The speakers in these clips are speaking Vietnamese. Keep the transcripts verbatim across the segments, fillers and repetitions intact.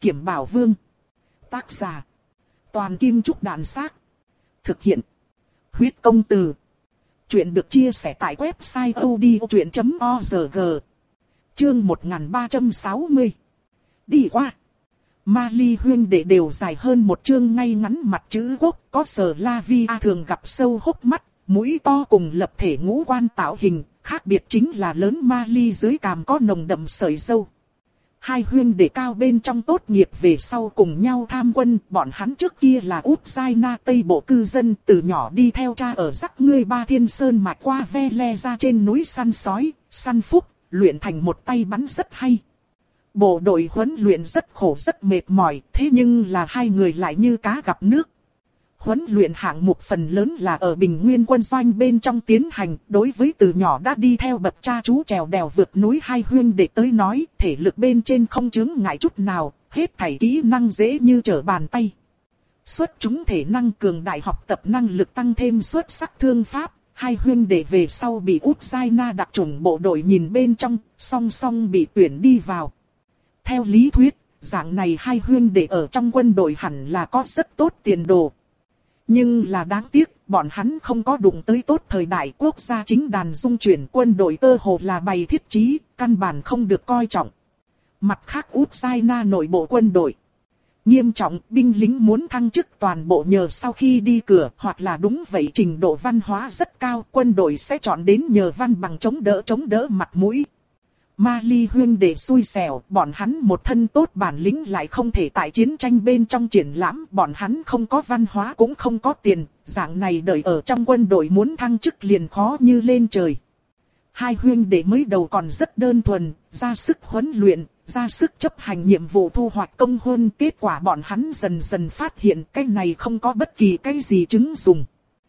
Kiểm Bảo Vương. Tác giả. Toàn Kim Trúc Đàn Xác. Thực hiện. Huyết Công Từ. Chuyện được chia sẻ tại website odchuyện chấm org. Chương một nghìn ba trăm sáu mươi. Đi qua. Mali huyên đệ đều dài hơn một chương ngay ngắn mặt chữ quốc, có sờ la vi a thường gặp sâu hốc mắt, mũi to cùng lập thể ngũ quan tạo hình, khác biệt chính là lớn Mali dưới cằm có nồng đậm sợi râu. Hai huyên đệ cao bên trong tốt nghiệp về sau cùng nhau tham quân, bọn hắn trước kia là Ukraine Tây Bộ cư dân, từ nhỏ đi theo cha ở rắc ngươi ba thiên sơn mạch qua ve le ra trên núi săn sói, săn phúc, luyện thành một tay bắn rất hay. Bộ đội huấn luyện rất khổ rất mệt mỏi, thế nhưng là hai người lại như cá gặp nước. Huấn luyện hạng mục phần lớn là ở Bình Nguyên quân doanh bên trong tiến hành, đối với từ nhỏ đã đi theo bậc cha chú trèo đèo vượt núi hai huyên đệ tới nói, thể lực bên trên không chướng ngại chút nào, hết thảy kỹ năng dễ như trở bàn tay. Xuất chúng thể năng cường đại học tập năng lực tăng thêm xuất sắc thương pháp, hai huyên đệ về sau bị Ukraine đặc chủng bộ đội nhìn bên trong, song song bị tuyển đi vào. Theo lý thuyết, dạng này hai huyên đệ ở trong quân đội hẳn là có rất tốt tiền đồ. Nhưng là đáng tiếc, bọn hắn không có đụng tới tốt thời đại quốc gia chính đàn dung chuyển quân đội cơ hồ là bày thiết trí, căn bản không được coi trọng. Mặt khác Ukraine nội bộ quân đội. Nghiêm trọng, binh lính muốn thăng chức toàn bộ nhờ sau khi đi cửa, hoặc là đúng vậy trình độ văn hóa rất cao, quân đội sẽ chọn đến nhờ văn bằng chống đỡ chống đỡ mặt mũi. Mali huyên đệ xui xẻo, bọn hắn một thân tốt bản lĩnh lại không thể tại chiến tranh bên trong triển lãm, bọn hắn không có văn hóa cũng không có tiền, dạng này đợi ở trong quân đội muốn thăng chức liền khó như lên trời. Hai huyên đệ mới đầu còn rất đơn thuần, ra sức huấn luyện, ra sức chấp hành nhiệm vụ thu hoạch công huân, kết quả bọn hắn dần dần phát hiện cái này không có bất kỳ cái gì chứng dùng.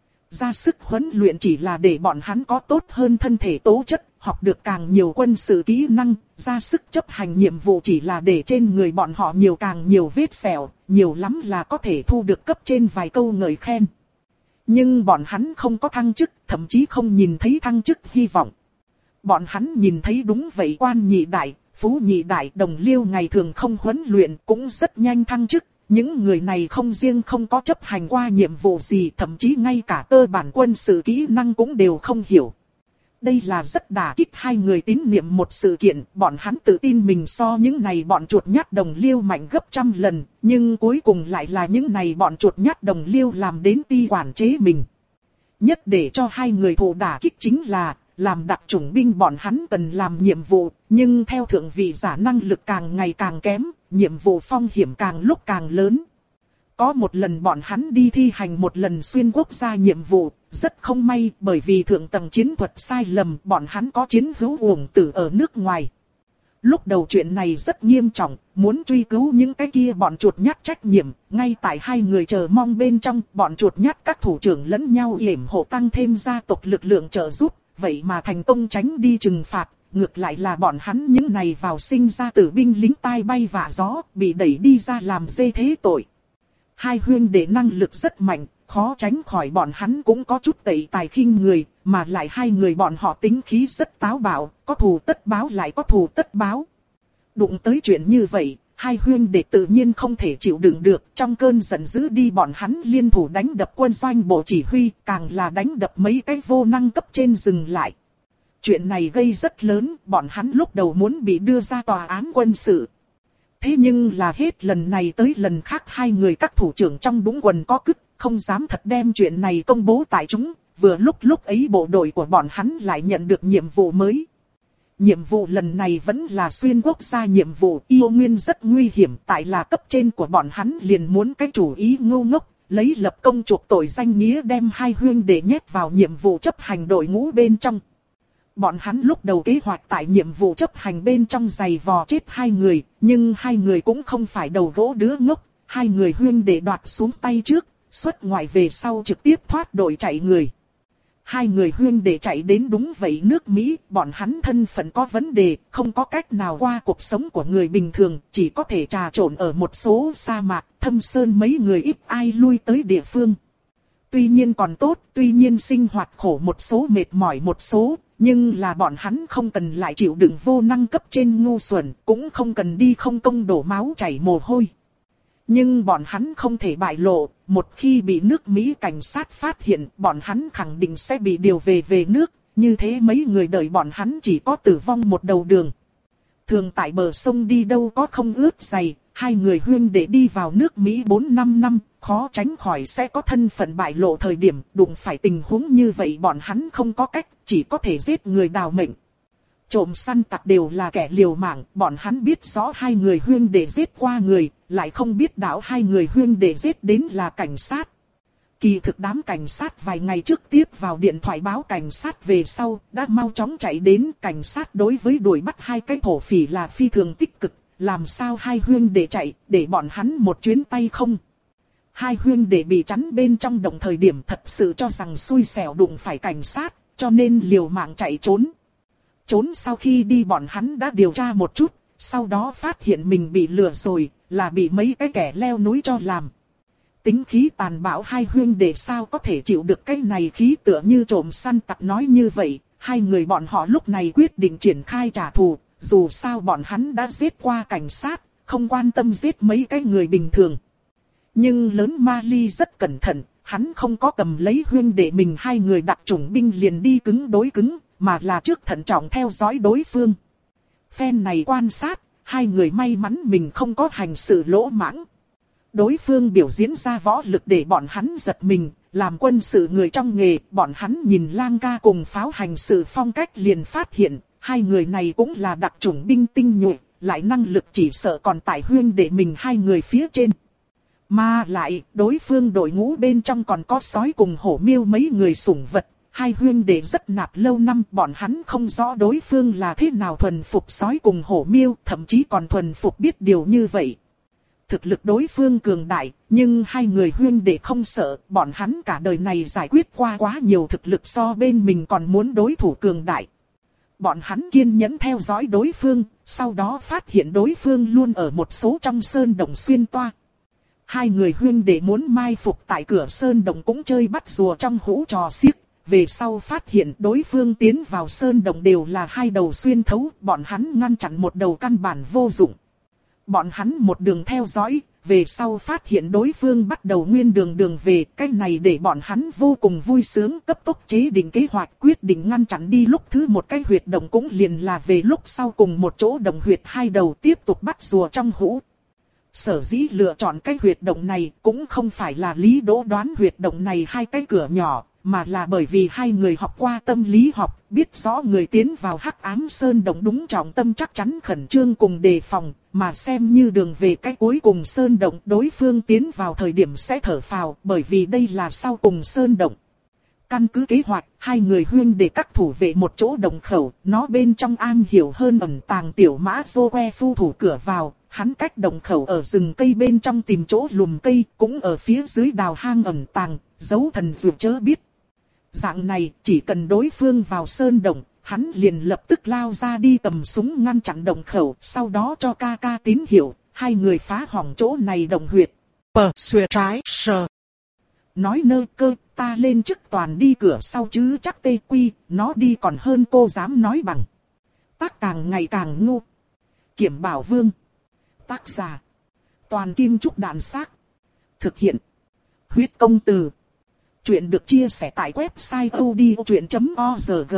Ra sức huấn luyện chỉ là để bọn hắn có tốt hơn thân thể tố chất, học được càng nhiều quân sự kỹ năng, ra sức chấp hành nhiệm vụ chỉ là để trên người bọn họ nhiều càng nhiều vết sẹo, nhiều lắm là có thể thu được cấp trên vài câu ngợi khen. Nhưng bọn hắn không có thăng chức, thậm chí không nhìn thấy thăng chức hy vọng. Bọn hắn nhìn thấy đúng vậy quan nhị đại, phú nhị đại đồng liêu ngày thường không huấn luyện cũng rất nhanh thăng chức. Những người này không riêng không có chấp hành qua nhiệm vụ gì, thậm chí ngay cả cơ bản quân sự kỹ năng cũng đều không hiểu. Đây là rất đả kích hai người tín niệm một sự kiện, bọn hắn tự tin mình so những này bọn chuột nhát đồng liêu mạnh gấp trăm lần, nhưng cuối cùng lại là những này bọn chuột nhát đồng liêu làm đến ti quản chế mình. Nhất để cho hai người thụ đả kích chính là, làm đặc chủng binh bọn hắn cần làm nhiệm vụ, nhưng theo thượng vị giả năng lực càng ngày càng kém, nhiệm vụ phong hiểm càng lúc càng lớn. Có một lần bọn hắn đi thi hành một lần xuyên quốc gia nhiệm vụ, rất không may bởi vì thượng tầng chiến thuật sai lầm, bọn hắn có chiến hữu uổng tử ở nước ngoài. Lúc đầu chuyện này rất nghiêm trọng, muốn truy cứu những cái kia bọn chuột nhát trách nhiệm, ngay tại hai người chờ mong bên trong, bọn chuột nhát các thủ trưởng lẫn nhau yểm hộ tăng thêm gia tộc lực lượng trợ giúp, vậy mà thành công tránh đi trừng phạt. Ngược lại là bọn hắn những này vào sinh ra tử binh lính tai bay vạ gió, bị đẩy đi ra làm dê thế tội. Hai huyên đệ năng lực rất mạnh, khó tránh khỏi bọn hắn cũng có chút tẩy tài khinh người, mà lại hai người bọn họ tính khí rất táo bạo, có thù tất báo lại có thù tất báo. Đụng tới chuyện như vậy, hai huyên đệ tự nhiên không thể chịu đựng được, trong cơn giận dữ đi bọn hắn liên thủ đánh đập quân doanh bộ chỉ huy, càng là đánh đập mấy cái vô năng cấp trên dừng lại. Chuyện này gây rất lớn, bọn hắn lúc đầu muốn bị đưa ra tòa án quân sự. Thế nhưng là hết lần này tới lần khác hai người các thủ trưởng trong đúng quần có cứt, không dám thật đem chuyện này công bố tại chúng, vừa lúc lúc ấy bộ đội của bọn hắn lại nhận được nhiệm vụ mới. Nhiệm vụ lần này vẫn là xuyên quốc gia nhiệm vụ, yêu nguyên rất nguy hiểm, tại là cấp trên của bọn hắn liền muốn cái chủ ý ngu ngốc, lấy lập công chuộc tội danh nghĩa đem hai huyên để nhét vào nhiệm vụ chấp hành đội ngũ bên trong. Bọn hắn lúc đầu kế hoạch tại nhiệm vụ chấp hành bên trong giày vò chết hai người, nhưng hai người cũng không phải đầu gỗ đứa ngốc, hai người huyên để đoạt xuống tay trước, xuất ngoại về sau trực tiếp thoát đội chạy người. Hai người huyên để chạy đến đúng vậy nước Mỹ, bọn hắn thân phận có vấn đề, không có cách nào qua cuộc sống của người bình thường, chỉ có thể trà trộn ở một số sa mạc, thâm sơn mấy người ít ai lui tới địa phương. Tuy nhiên còn tốt, tuy nhiên sinh hoạt khổ một số mệt mỏi một số, Nhưng là bọn hắn không cần lại chịu đựng vô năng cấp trên ngu xuẩn, cũng không cần đi không công đổ máu chảy mồ hôi. Nhưng bọn hắn không thể bại lộ, một khi bị nước Mỹ cảnh sát phát hiện, bọn hắn khẳng định sẽ bị điều về về nước, như thế mấy người đợi bọn hắn chỉ có tử vong một đầu đường. Thường tại bờ sông đi đâu có không ướt giày, hai người huyên để đi vào nước Mỹ bốn năm năm, khó tránh khỏi sẽ có thân phận bại lộ thời điểm, đụng phải tình huống như vậy bọn hắn không có cách, chỉ có thể giết người đào mệnh. Trộm săn tặc đều là kẻ liều mạng, bọn hắn biết rõ hai người huyên để giết qua người, lại không biết đạo hai người huyên để giết đến là cảnh sát. Kỳ thực đám cảnh sát vài ngày trước tiếp vào điện thoại báo cảnh sát về sau, đã mau chóng chạy đến. Cảnh sát đối với đuổi bắt hai cái thổ phỉ là phi thường tích cực, làm sao hai huyên để chạy, để bọn hắn một chuyến tay không. Hai huyên để bị chắn bên trong đồng thời điểm thật sự cho rằng xui xẻo đụng phải cảnh sát, cho nên liều mạng chạy trốn. Trốn sau khi đi bọn hắn đã điều tra một chút, sau đó phát hiện mình bị lừa rồi, là bị mấy cái kẻ leo núi cho làm. Tính khí tàn bạo hai huyên để sao có thể chịu được cái này khí tựa như trộm săn tặc nói như vậy, hai người bọn họ lúc này quyết định triển khai trả thù, dù sao bọn hắn đã giết qua cảnh sát, không quan tâm giết mấy cái người bình thường. Nhưng lớn Mali rất cẩn thận, hắn không có cầm lấy huyên để mình hai người đặc chủng binh liền đi cứng đối cứng, mà là trước thận trọng theo dõi đối phương. Phen này quan sát, hai người may mắn mình không có hành sự lỗ mãng. Đối phương biểu diễn ra võ lực để bọn hắn giật mình, làm quân sự người trong nghề, bọn hắn nhìn lang ca cùng pháo hành sự phong cách liền phát hiện, hai người này cũng là đặc chủng binh tinh nhuệ, lại năng lực chỉ sợ còn tại huyên để mình hai người phía trên. Mà lại, đối phương đội ngũ bên trong còn có sói cùng hổ miêu mấy người sủng vật, hai huyên để rất nạp lâu năm, bọn hắn không rõ đối phương là thế nào thuần phục sói cùng hổ miêu, thậm chí còn thuần phục biết điều như vậy. Thực lực đối phương cường đại, nhưng hai người huyên để không sợ, bọn hắn cả đời này giải quyết qua quá nhiều thực lực so bên mình còn muốn đối thủ cường đại. Bọn hắn kiên nhẫn theo dõi đối phương, sau đó phát hiện đối phương luôn ở một số trong sơn động xuyên toa. Hai người huyên để muốn mai phục tại cửa sơn động cũng chơi bắt rùa trong hũ trò xiếc. Về sau phát hiện đối phương tiến vào sơn động đều là hai đầu xuyên thấu, bọn hắn ngăn chặn một đầu căn bản vô dụng. Bọn hắn một đường theo dõi, về sau phát hiện đối phương bắt đầu nguyên đường đường về, cái này để bọn hắn vô cùng vui sướng, cấp tốc chế định kế hoạch quyết định ngăn chặn đi lúc thứ một cái huyệt động cũng liền là về lúc sau cùng một chỗ động huyệt hai đầu tiếp tục bắt rùa trong hũ. Sở dĩ lựa chọn cái huyệt động này cũng không phải là Lý Đỗ đoán huyệt động này hai cái cửa nhỏ, mà là bởi vì hai người học qua tâm lý học, biết rõ người tiến vào hắc ám sơn động đúng trọng tâm chắc chắn khẩn trương cùng đề phòng, mà xem như đường về cái cuối cùng sơn động đối phương tiến vào thời điểm sẽ thở phào, bởi vì đây là sau cùng sơn động. Căn cứ kế hoạch, hai người huyên để các thủ vệ một chỗ động khẩu, nó bên trong am hiểu hơn ẩn tàng tiểu mã Joe phu thủ cửa vào, hắn cách động khẩu ở rừng cây bên trong tìm chỗ lùm cây, cũng ở phía dưới đào hang ẩn tàng, giấu thần dược chớ biết. Dạng này, chỉ cần đối phương vào sơn động, hắn liền lập tức lao ra đi cầm súng ngăn chặn động khẩu, sau đó cho ca ca tín hiệu, hai người phá hỏng chỗ này động huyệt. Bờ xuề trái sờ. Nói nơ cơ, ta lên trước toàn đi cửa sau chứ chắc tê quy, nó đi còn hơn cô dám nói bằng. Tác càng ngày càng ngu. Kiểm Bảo Vương. Tác giả. Toàn Kim Trúc Đạn Xác. Thực hiện. Huyết Công Từ. Chuyện được chia sẻ tại website odchuyện chấm org.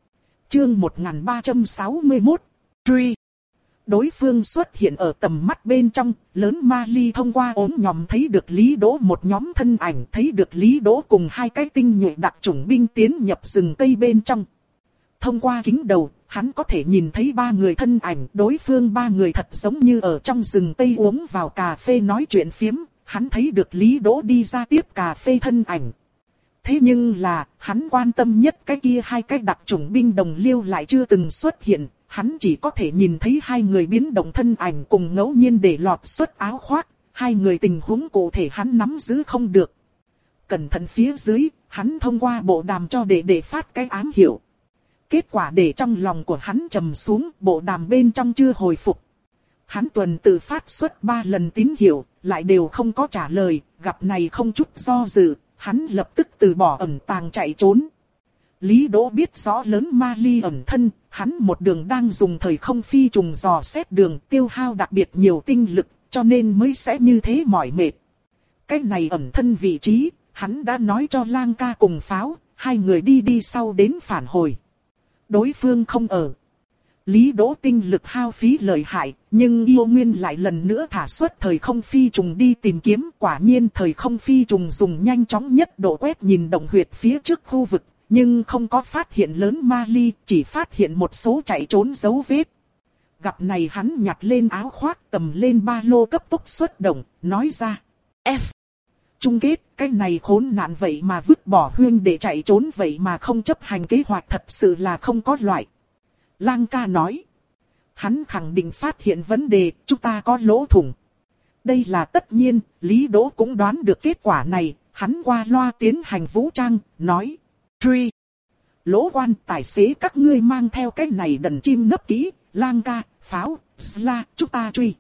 Chương một nghìn ba trăm sáu mươi mốt. Truy. Đối phương xuất hiện ở tầm mắt bên trong, lớn Mali thông qua ốm nhòm thấy được Lý Đỗ một nhóm thân ảnh, thấy được Lý Đỗ cùng hai cái tinh nhuệ đặc chủng binh tiến nhập rừng cây bên trong. Thông qua kính đầu, hắn có thể nhìn thấy ba người thân ảnh, đối phương ba người thật giống như ở trong rừng cây uống vào cà phê nói chuyện phiếm, hắn thấy được Lý Đỗ đi ra tiếp cà phê thân ảnh. Thế nhưng là, hắn quan tâm nhất cái kia hai cái đặc chủng binh đồng liêu lại chưa từng xuất hiện, hắn chỉ có thể nhìn thấy hai người biến động thân ảnh cùng ngẫu nhiên để lọt xuất áo khoác, hai người tình huống cụ thể hắn nắm giữ không được. Cẩn thận phía dưới, hắn thông qua bộ đàm cho đệ đệ phát cái ám hiệu. Kết quả để trong lòng của hắn trầm xuống, bộ đàm bên trong chưa hồi phục. Hắn tuần tự phát xuất ba lần tín hiệu, lại đều không có trả lời, gặp này không chút do dự, hắn lập tức từ bỏ ẩn tàng chạy trốn. Lý Đỗ biết rõ lớn ma ly ẩn thân, hắn một đường đang dùng thời không phi trùng dò xét đường tiêu hao đặc biệt nhiều tinh lực, cho nên mới sẽ như thế mỏi mệt. Cái này ẩn thân vị trí, hắn đã nói cho Lang ca cùng Pháo, hai người đi đi sau đến phản hồi. Đối phương không ở. Lý Đỗ tinh lực hao phí lợi hại, nhưng yêu nguyên lại lần nữa thả xuất thời không phi trùng đi tìm kiếm. Quả nhiên thời không phi trùng dùng nhanh chóng nhất độ quét nhìn động huyệt phía trước khu vực, nhưng không có phát hiện lớn ma ly, chỉ phát hiện một số chạy trốn dấu vết. Gặp này hắn nhặt lên áo khoác, cầm lên ba lô cấp tốc xuất động, nói ra. F. Chung kết, cái này khốn nạn vậy mà vứt bỏ huyên để chạy trốn vậy mà không chấp hành kế hoạch, thật sự là không có loại. Lang ca nói. Hắn khẳng định phát hiện vấn đề, chúng ta có lỗ thủng. Đây là tất nhiên, Lý Đỗ cũng đoán được kết quả này, hắn qua loa tiến hành vũ trang, nói. Truy. Lỗ quan tài xế các ngươi mang theo cái này đần chim nấp kỹ, Lang ca, Pháo, Sla, chúng ta truy.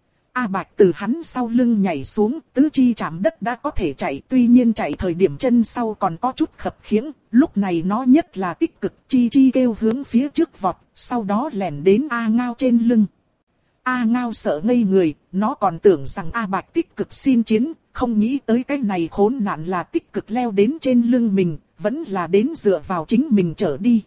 A Bạch từ hắn sau lưng nhảy xuống, tứ chi chạm đất đã có thể chạy, tuy nhiên chạy thời điểm chân sau còn có chút khập khiễng, lúc này nó nhất là tích cực, chi chi kêu hướng phía trước vọt, sau đó lẻn đến A Ngao trên lưng. A Ngao sợ ngây người, nó còn tưởng rằng A Bạch tích cực xin chiến, không nghĩ tới cái này khốn nạn là tích cực leo đến trên lưng mình, vẫn là đến dựa vào chính mình trở đi.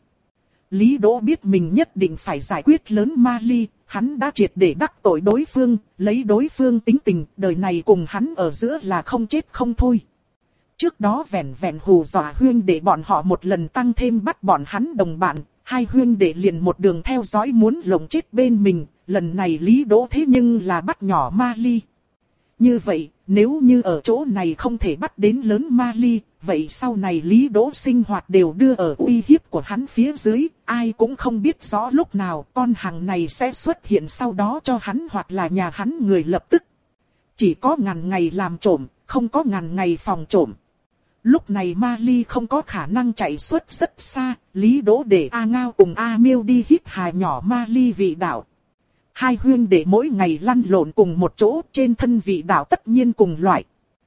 Lý Đỗ biết mình nhất định phải giải quyết lớn ma ly, hắn đã triệt để đắc tội đối phương, lấy đối phương tính tình, đời này cùng hắn ở giữa là không chết không thôi. Trước đó vẻn vẻn hù dọa huyên để bọn họ một lần tăng thêm bắt bọn hắn đồng bạn, hai huyên để liền một đường theo dõi muốn lồng chết bên mình, lần này Lý Đỗ thế nhưng là bắt nhỏ ma ly. Như vậy, nếu như ở chỗ này không thể bắt đến lớn ma ly, vậy sau này Lý Đỗ sinh hoạt đều đưa ở uy hiếp của hắn phía dưới, ai cũng không biết rõ lúc nào con hàng này sẽ xuất hiện sau đó cho hắn hoặc là nhà hắn người lập tức. Chỉ có ngàn ngày làm trộm, không có ngàn ngày phòng trộm. Lúc này ma ly không có khả năng chạy xuất rất xa, Lý Đỗ để A Ngao cùng A Miêu đi hít hà nhỏ ma ly vị đạo. Hai huyên để mỗi ngày lăn lộn cùng một chỗ, trên thân vị đạo tất nhiên cùng loại.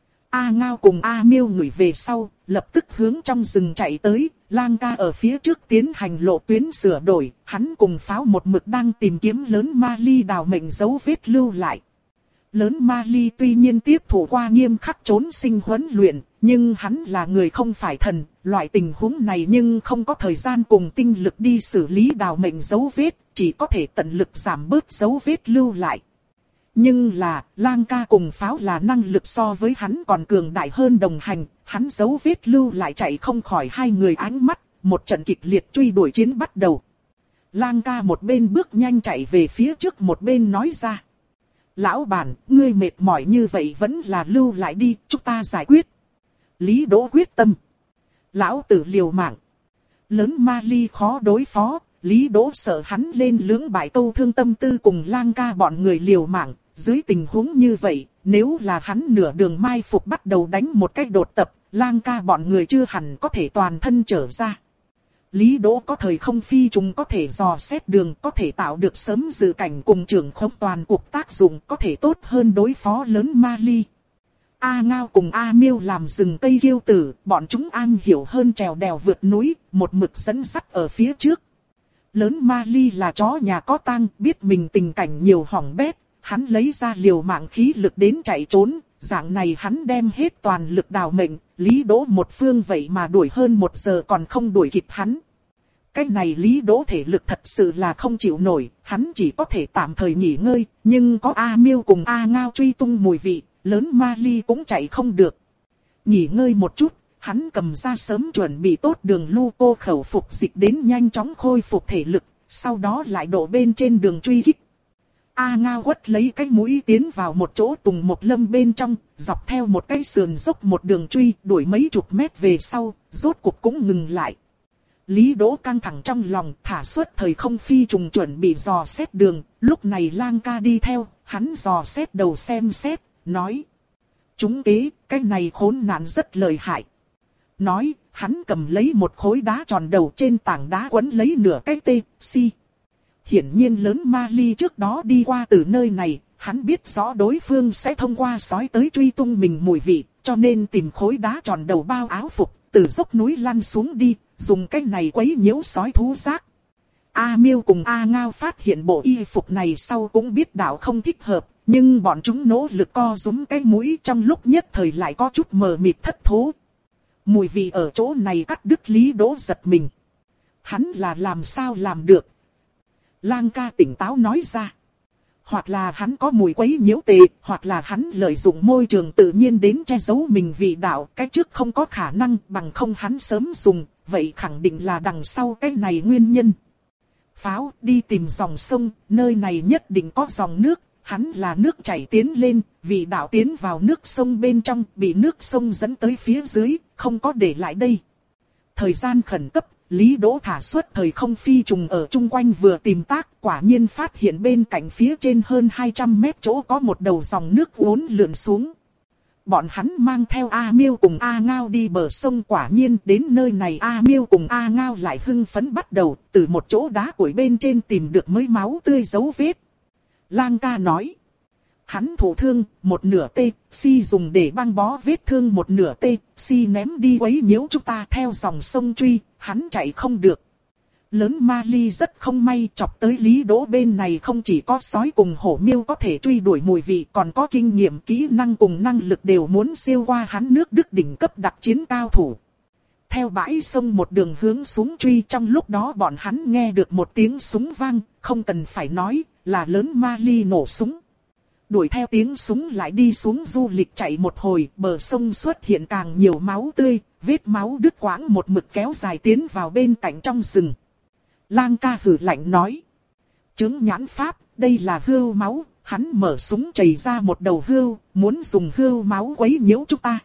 A Ngao cùng A Miêu ngửi về sau, lập tức hướng trong rừng chạy tới, Lang ca ở phía trước tiến hành lộ tuyến sửa đổi, hắn cùng Pháo một mực đang tìm kiếm lớn ma ly đào mệnh dấu vết lưu lại. Lớn ma ly tuy nhiên tiếp thủ qua nghiêm khắc trốn sinh huấn luyện, nhưng hắn là người không phải thần, loại tình huống này nhưng không có thời gian cùng tinh lực đi xử lý đào mệnh dấu vết, chỉ có thể tận lực giảm bớt dấu vết lưu lại. Nhưng là, Lang ca cùng Pháo là năng lực so với hắn còn cường đại hơn đồng hành, hắn dấu vết lưu lại chạy không khỏi hai người ánh mắt, một trận kịch liệt truy đuổi chiến bắt đầu. Lang ca một bên bước nhanh chạy về phía trước một bên nói ra. Lão bản, ngươi mệt mỏi như vậy vẫn là lưu lại đi, chúng ta giải quyết. Lý Đỗ quyết tâm. Lão tử liều mạng. Lớn ma ly khó đối phó, Lý Đỗ sợ hắn lên lưỡng bại câu thương tâm tư cùng Lang ca bọn người liều mạng. Dưới tình huống như vậy, nếu là hắn nửa đường mai phục bắt đầu đánh một cách đột tập, Lang ca bọn người chưa hẳn có thể toàn thân trở ra. Lý Đỗ có thời không phi trùng có thể dò xét đường, có thể tạo được sớm dự cảnh cùng trưởng khống toàn cuộc tác dụng, có thể tốt hơn đối phó lớn ma ly. A Ngao cùng A Miêu làm rừng cây kiêu tử, bọn chúng am hiểu hơn trèo đèo vượt núi, một mực dẫn sắt ở phía trước. Lớn ma ly là chó nhà có tang, biết mình tình cảnh nhiều hỏng bét, hắn lấy ra liều mạng khí lực đến chạy trốn, dạng này hắn đem hết toàn lực đào mệnh, Lý Đỗ một phương vậy mà đuổi hơn một giờ còn không đuổi kịp hắn. Cái này Lý Đỗ thể lực thật sự là không chịu nổi, hắn chỉ có thể tạm thời nghỉ ngơi, nhưng có A Miêu cùng A Ngao truy tung mùi vị, lớn ma ly cũng chạy không được. Nghỉ ngơi một chút, hắn cầm ra sớm chuẩn bị tốt đường lu cô khẩu phục dịch đến nhanh chóng khôi phục thể lực, sau đó lại đổ bên trên đường truy kích. A Ngao quất lấy cái mũi tiến vào một chỗ tùng một lâm bên trong, dọc theo một cái sườn dốc một đường truy, đuổi mấy chục mét về sau, rốt cuộc cũng ngừng lại. Lý Đỗ căng thẳng trong lòng, thả xuất thời không phi trùng chuẩn bị dò xét đường, lúc này Lang ca đi theo, hắn dò xét đầu xem xét, nói. Chúng kế, cái này khốn nạn rất lợi hại. Nói, hắn cầm lấy một khối đá tròn đầu trên tảng đá quấn lấy nửa cái tê, si. Hiển nhiên lớn ma ly trước đó đi qua từ nơi này, hắn biết rõ đối phương sẽ thông qua sói tới truy tung mình mùi vị, cho nên tìm khối đá tròn đầu bao áo phục, từ dốc núi lăn xuống đi, dùng cái này quấy nhiễu sói thú giác. A Miêu cùng A Ngao phát hiện bộ y phục này sau cũng biết đạo không thích hợp, nhưng bọn chúng nỗ lực co rúm cái mũi, trong lúc nhất thời lại có chút mờ mịt thất thố. Mùi vị ở chỗ này cắt đứt Lý Đỗ giật mình. Hắn là làm sao làm được? Lang ca tỉnh táo nói ra. Hoặc là hắn có mùi quấy nhiễu tệ, hoặc là hắn lợi dụng môi trường tự nhiên đến che giấu mình vị đạo. Cái trước không có khả năng, bằng không hắn sớm dùng, vậy khẳng định là đằng sau cái này nguyên nhân. Pháo, đi tìm dòng sông, nơi này nhất định có dòng nước. Hắn là nước chảy tiến lên, vị đạo tiến vào nước sông bên trong, bị nước sông dẫn tới phía dưới, không có để lại đây. Thời gian khẩn cấp, Lý Đỗ thả xuất thời không phi trùng ở chung quanh vừa tìm tác, quả nhiên phát hiện bên cạnh phía trên hơn hai trăm mét chỗ có một đầu dòng nước uốn lượn xuống. Bọn hắn mang theo A Miêu cùng A Ngao đi bờ sông, quả nhiên đến nơi này A Miêu cùng A Ngao lại hưng phấn bắt đầu, từ một chỗ đá củi bên trên tìm được mấy máu tươi dấu vết. Lang ca nói. Hắn thụ thương, một nửa tê, si dùng để băng bó vết thương một nửa tê, si ném đi quấy nhiễu chúng ta theo dòng sông truy, hắn chạy không được. Lớn Ma Ly rất không may chọc tới Lý Đỗ bên này, không chỉ có sói cùng hổ miêu có thể truy đuổi mùi vị, còn có kinh nghiệm kỹ năng cùng năng lực đều muốn siêu qua hắn nước Đức đỉnh cấp đặc chiến cao thủ. Theo bãi sông một đường hướng xuống truy, trong lúc đó bọn hắn nghe được một tiếng súng vang, không cần phải nói, là Lớn Ma Ly nổ súng. Đuổi theo tiếng súng lại đi xuống du lịch chạy một hồi, bờ sông xuất hiện càng nhiều máu tươi, vết máu đứt quãng một mực kéo dài tiến vào bên cạnh trong rừng. Lang ca hử lạnh nói. Chứng nhãn pháp, đây là hươu máu, hắn mở súng chảy ra một đầu hươu, muốn dùng hươu máu quấy nhiễu chúng ta.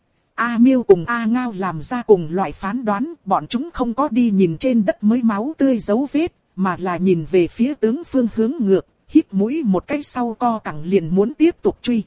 A Miêu cùng A Ngao làm ra cùng loại phán đoán, bọn chúng không có đi nhìn trên đất mới máu tươi dấu vết, mà là nhìn về phía tướng phương hướng ngược. Hít mũi một cái sau co cẳng liền muốn tiếp tục truy.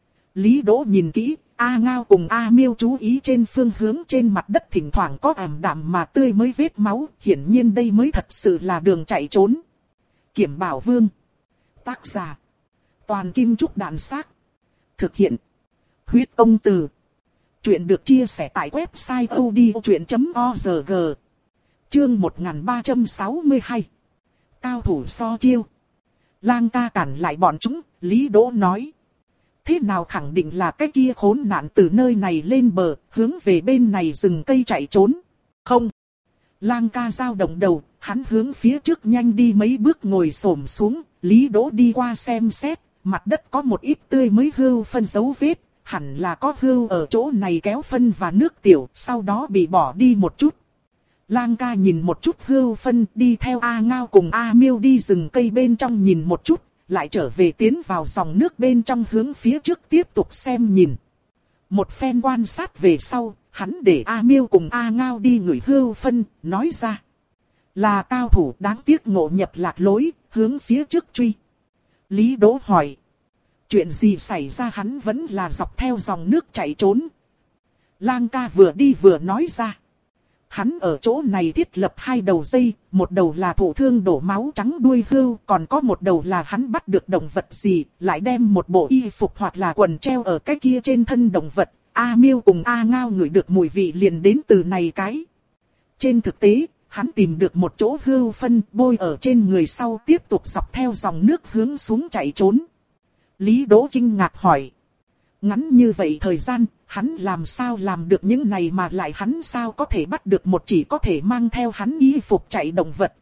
Lý Đỗ nhìn kỹ, A Ngao cùng A Miêu chú ý trên phương hướng trên mặt đất thỉnh thoảng có ảm đạm mà tươi mới vết máu, hiển nhiên đây mới thật sự là đường chạy trốn. Kiểm Bảo Vương. Tác giả. Toàn Kim Trúc Đạn Xác. Thực hiện. Huyết Công Từ. Chuyện được chia sẻ tại website odchuyện chấm org. Chương một nghìn ba trăm sáu mươi hai. Cao thủ so chiêu. Lang ca cản lại bọn chúng, Lý Đỗ nói. Thế nào khẳng định là cái kia khốn nạn từ nơi này lên bờ, hướng về bên này rừng cây chạy trốn. Không. Lang ca dao động đầu, hắn hướng phía trước nhanh đi mấy bước ngồi xổm xuống, Lý Đỗ đi qua xem xét, mặt đất có một ít tươi mới hươu phân dấu vết, hẳn là có hươu ở chỗ này kéo phân và nước tiểu, sau đó bị bỏ đi một chút. Lang ca nhìn một chút hươu phân, đi theo A Ngao cùng A Miêu đi rừng cây bên trong nhìn một chút, lại trở về tiến vào dòng nước bên trong hướng phía trước tiếp tục xem nhìn. Một phen quan sát về sau, hắn để A Miêu cùng A Ngao đi ngửi hươu phân, nói ra. Là cao thủ đáng tiếc ngộ nhập lạc lối, hướng phía trước truy. Lý Đỗ hỏi. Chuyện gì xảy ra, hắn vẫn là dọc theo dòng nước chạy trốn. Lang ca vừa đi vừa nói ra. Hắn ở chỗ này thiết lập hai đầu dây, một đầu là thụ thương đổ máu trắng đuôi hươu, còn có một đầu là hắn bắt được động vật gì, lại đem một bộ y phục hoặc là quần treo ở cái kia trên thân động vật. A Miêu cùng A Ngao ngửi được mùi vị liền đến từ này cái. Trên thực tế, hắn tìm được một chỗ hươu phân bôi ở trên người sau tiếp tục dọc theo dòng nước hướng xuống chạy trốn. Lý Đỗ kinh ngạc hỏi. Ngắn như vậy thời gian, hắn làm sao làm được những này mà lại hắn sao có thể bắt được một chỉ có thể mang theo hắn y phục chạy động vật.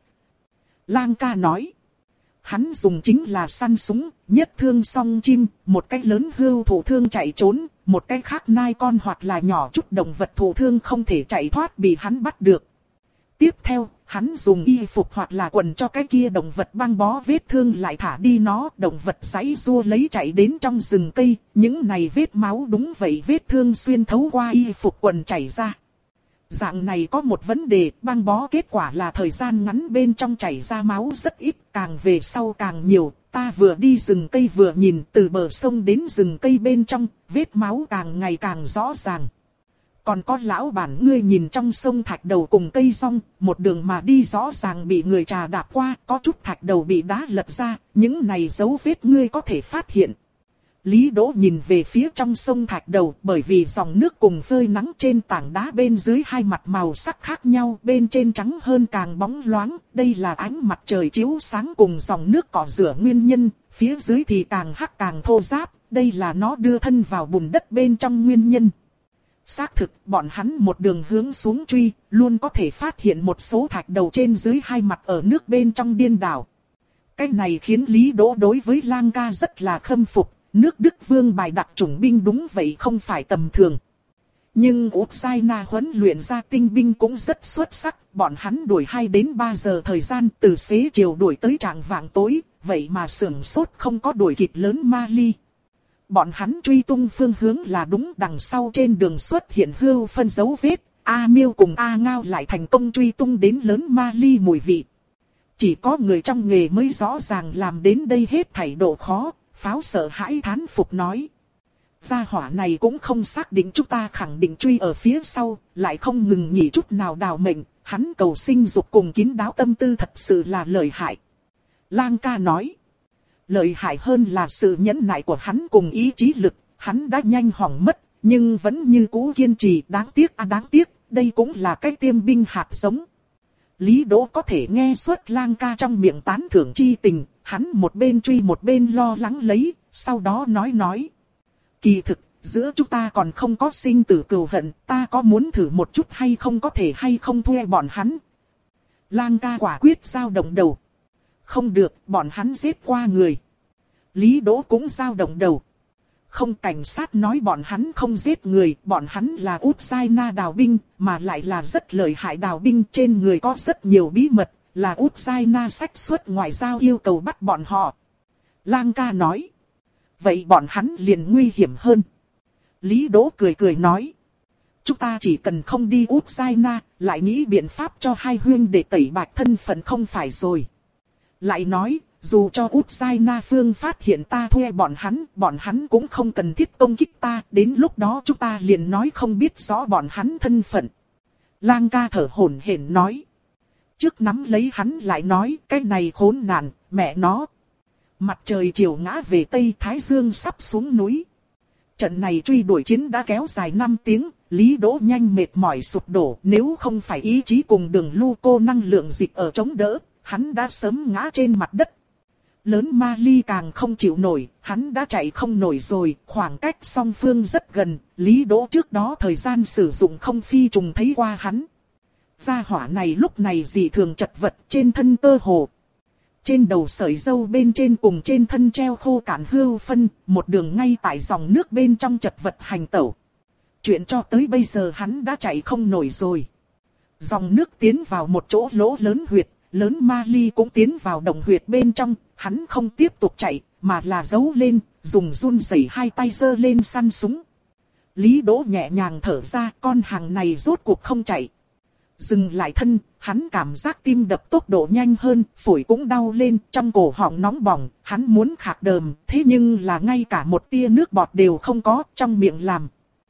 Lang ca nói. Hắn dùng chính là săn súng, nhất thương song chim, một cái lớn hươu thụ thương chạy trốn, một cái khác nai con hoặc là nhỏ chút động vật thụ thương không thể chạy thoát bị hắn bắt được. Tiếp theo, hắn dùng y phục hoặc là quần cho cái kia động vật băng bó vết thương lại thả đi nó, động vật giãy giụa lấy chạy đến trong rừng cây, những này vết máu đúng vậy vết thương xuyên thấu qua y phục quần chảy ra. Dạng này có một vấn đề, băng bó kết quả là thời gian ngắn bên trong chảy ra máu rất ít, càng về sau càng nhiều, ta vừa đi rừng cây vừa nhìn từ bờ sông đến rừng cây bên trong, vết máu càng ngày càng rõ ràng. Còn có lão bản ngươi nhìn trong sông thạch đầu cùng cây rong, một đường mà đi rõ ràng bị người trà đạp qua, có chút thạch đầu bị đá lật ra, những này dấu vết ngươi có thể phát hiện. Lý Đỗ nhìn về phía trong sông Thạch Đầu, bởi vì dòng nước cùng phơi nắng trên tảng đá bên dưới hai mặt màu sắc khác nhau, bên trên trắng hơn càng bóng loáng, đây là ánh mặt trời chiếu sáng cùng dòng nước cọ rửa nguyên nhân, phía dưới thì càng hắc càng thô ráp, đây là nó đưa thân vào bùn đất bên trong nguyên nhân. Xác thực, bọn hắn một đường hướng xuống truy, luôn có thể phát hiện một số thạch đầu trên dưới hai mặt ở nước bên trong điên đảo. Cái này khiến Lý Đỗ đối với Lang ca rất là khâm phục. Nước Đức Vương bài đặc chủng binh đúng vậy không phải tầm thường. Nhưng Ukraine huấn luyện ra tinh binh cũng rất xuất sắc. Bọn hắn đuổi hai đến ba giờ thời gian từ xế chiều đuổi tới trạng vạng tối. Vậy mà sưởng sốt không có đuổi kịp lớn Mali. Bọn hắn truy tung phương hướng là đúng, đằng sau trên đường xuất hiện hưu phân dấu vết. A Miêu cùng A Ngao lại thành công truy tung đến lớn Mali mùi vị. Chỉ có người trong nghề mới rõ ràng làm đến đây hết thảy độ khó. Pháo sợ hãi thán phục nói. Gia hỏa này cũng không xác định chúng ta khẳng định truy ở phía sau, lại không ngừng nghỉ chút nào đào mệnh, hắn cầu sinh dục cùng kín đáo tâm tư thật sự là lợi hại. Lang ca nói. Lợi hại hơn là sự nhẫn nại của hắn cùng ý chí lực, hắn đã nhanh hỏng mất, nhưng vẫn như cũ kiên trì, đáng tiếc à đáng tiếc, đây cũng là cái tiêm binh hạt giống. Lý Đỗ có thể nghe suốt Lang ca trong miệng tán thưởng chi tình, hắn một bên truy một bên lo lắng lấy, sau đó nói nói. Kỳ thực, giữa chúng ta còn không có sinh tử cừu hận, ta có muốn thử một chút hay không có thể hay không thuê bọn hắn. Lang ca quả quyết dao động đầu. Không được, bọn hắn giết qua người. Lý Đỗ cũng dao động đầu. Không, cảnh sát nói bọn hắn không giết người, bọn hắn là Ukraine đào binh, mà lại là rất lợi hại đào binh, trên người có rất nhiều bí mật, là Ukraine sách xuất ngoại giao yêu cầu bắt bọn họ. Lang ca nói. Vậy bọn hắn liền nguy hiểm hơn. Lý Đỗ cười cười nói. Chúng ta chỉ cần không đi Ukraine, lại nghĩ biện pháp cho hai huynh để tẩy bạch thân phận không phải rồi. Lại nói, dù cho Ukraine phương phát hiện ta thuê bọn hắn, bọn hắn cũng không cần thiết công kích ta, đến lúc đó chúng ta liền nói không biết rõ bọn hắn thân phận. Lang ca thở hổn hển nói. Trước nắm lấy hắn lại nói, cái này khốn nạn, mẹ nó. Mặt trời chiều ngã về Tây, Thái Dương sắp xuống núi. Trận này truy đuổi chiến đã kéo dài năm tiếng, Lý Đỗ nhanh mệt mỏi sụp đổ, nếu không phải ý chí cùng đường lưu cô năng lượng dịch ở chống đỡ, hắn đã sớm ngã trên mặt đất. Lớn Mali càng không chịu nổi, hắn đã chạy không nổi rồi, khoảng cách song phương rất gần, Lý Đỗ trước đó thời gian sử dụng không phi trùng thấy qua hắn. Gia hỏa này lúc này dị thường chật vật, trên thân cơ hồ. Trên đầu sợi râu bên trên cùng trên thân treo khô cạn hươu phân, một đường ngay tại dòng nước bên trong chật vật hành tẩu. Chuyện cho tới bây giờ hắn đã chạy không nổi rồi. Dòng nước tiến vào một chỗ lỗ lớn huyệt, lớn Mali cũng tiến vào động huyệt bên trong, hắn không tiếp tục chạy, mà là giấu lên, dùng run rẩy hai tay giơ lên săn súng. Lý Đỗ nhẹ nhàng thở ra, con hàng này rốt cuộc không chạy. Dừng lại thân, hắn cảm giác tim đập tốc độ nhanh hơn, phổi cũng đau lên, trong cổ họng nóng bỏng, hắn muốn khạc đờm, thế nhưng là ngay cả một tia nước bọt đều không có, trong miệng làm.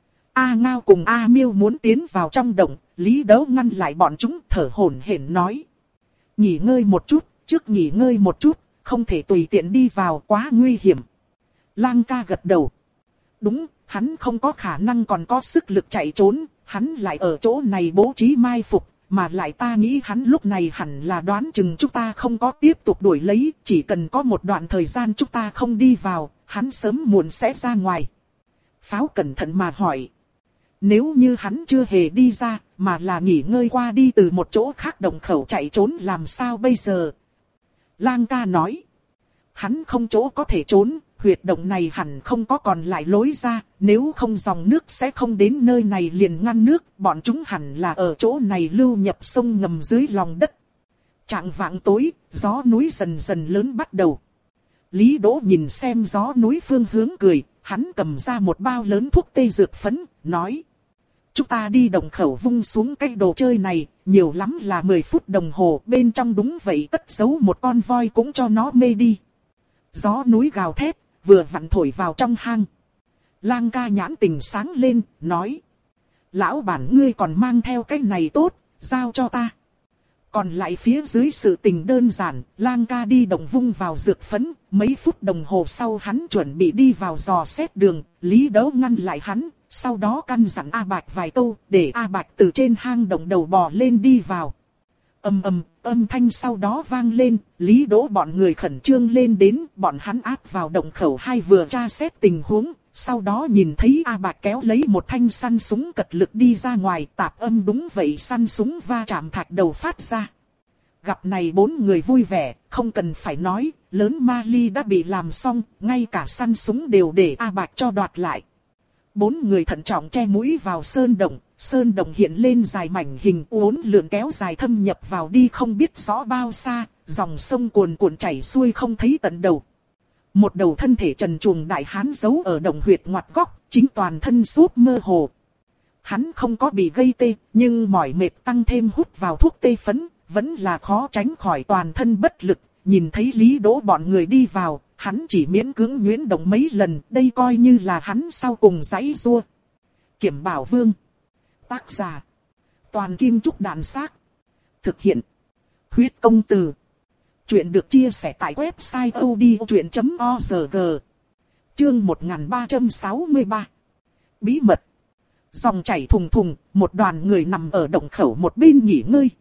A Ngao cùng A Miêu muốn tiến vào trong động, Lý Đỗ ngăn lại bọn chúng, thở hổn hển nói. Nghỉ ngơi một chút, trước nghỉ ngơi một chút, không thể tùy tiện đi vào, quá nguy hiểm. Lang ca gật đầu. Đúng, hắn không có khả năng còn có sức lực chạy trốn, hắn lại ở chỗ này bố trí mai phục, mà lại ta nghĩ hắn lúc này hẳn là đoán chừng chúng ta không có tiếp tục đuổi lấy, chỉ cần có một đoạn thời gian chúng ta không đi vào, hắn sớm muộn sẽ ra ngoài. Pháo cẩn thận mà hỏi. Nếu như hắn chưa hề đi ra, mà là nghỉ ngơi qua đi từ một chỗ khác động khẩu chạy trốn làm sao bây giờ? Lang ca nói. Hắn không chỗ có thể trốn, huyệt động này hẳn không có còn lại lối ra, nếu không dòng nước sẽ không đến nơi này liền ngăn nước, bọn chúng hẳn là ở chỗ này lưu nhập sông ngầm dưới lòng đất. Trạng vạng tối, gió núi dần dần lớn bắt đầu. Lý Đỗ nhìn xem gió núi phương hướng cười, hắn cầm ra một bao lớn thuốc tê dược phấn, nói. Chúng ta đi động khẩu vung xuống cái đồ chơi này, nhiều lắm là mười phút đồng hồ, bên trong đúng vậy cất giấu một con voi cũng cho nó mê đi. Gió núi gào thét, vừa vặn thổi vào trong hang. Lang ca nhãn tình sáng lên, nói. Lão bản ngươi còn mang theo cái này tốt, giao cho ta. Còn lại phía dưới sự tình đơn giản, Lang ca đi đồng vung vào dược phấn, mấy phút đồng hồ sau hắn chuẩn bị đi vào dò xét đường, Lý Đấu ngăn lại hắn, sau đó căn dặn A Bạch vài câu, để A Bạch từ trên hang động đầu bò lên đi vào. Ầm ầm, âm thanh sau đó vang lên, Lý Đỗ bọn người khẩn trương lên đến, bọn hắn áp vào động khẩu hai vừa tra xét tình huống, sau đó nhìn thấy A Bạch kéo lấy một thanh săn súng cật lực đi ra ngoài, tạp âm đúng vậy, săn súng va chạm thạch đầu phát ra. Gặp này bốn người vui vẻ, không cần phải nói, lớn Mali đã bị làm xong, ngay cả săn súng đều để A Bạch cho đoạt lại. Bốn người thận trọng che mũi vào sơn động, sơn động hiện lên dài mảnh hình uốn lượn kéo dài thâm nhập vào đi không biết rõ bao xa, dòng sông cuồn cuộn chảy xuôi không thấy tận đầu. Một đầu thân thể trần truồng đại hán giấu ở động huyệt ngoặt góc, chính toàn thân súp mơ hồ. Hắn không có bị gây tê, nhưng mỏi mệt tăng thêm hút vào thuốc tê phấn, vẫn là khó tránh khỏi toàn thân bất lực. Nhìn thấy Lý Đỗ bọn người đi vào, hắn chỉ miễn cưỡng nhuyễn động mấy lần, đây coi như là hắn sau cùng giãy giụa. Kiểm Bảo Vương. Tác giả: Toàn Kim Trúc Đàn Xác. Thực hiện: Huyết Công Từ. Chuyện được chia sẻ tại website odchuyện chấm org. Chương một nghìn ba trăm sáu mươi ba. Bí mật. Dòng chảy thùng thùng, một đoàn người nằm ở động khẩu một bên nghỉ ngơi.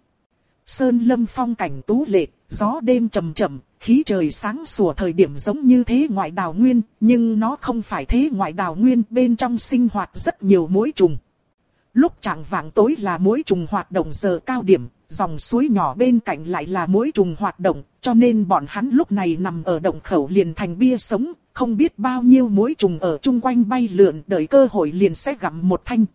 Sơn lâm phong cảnh tú lệ, gió đêm trầm trầm, khí trời sáng sủa thời điểm giống như thế ngoại đào nguyên, nhưng nó không phải thế ngoại đào nguyên, bên trong sinh hoạt rất nhiều muỗi trùng. Lúc chạng vạng tối là muỗi trùng hoạt động giờ cao điểm, dòng suối nhỏ bên cạnh lại là muỗi trùng hoạt động, cho nên bọn hắn lúc này nằm ở động khẩu liền thành bia sống, không biết bao nhiêu muỗi trùng ở chung quanh bay lượn, đợi cơ hội liền sẽ gặm một thanh.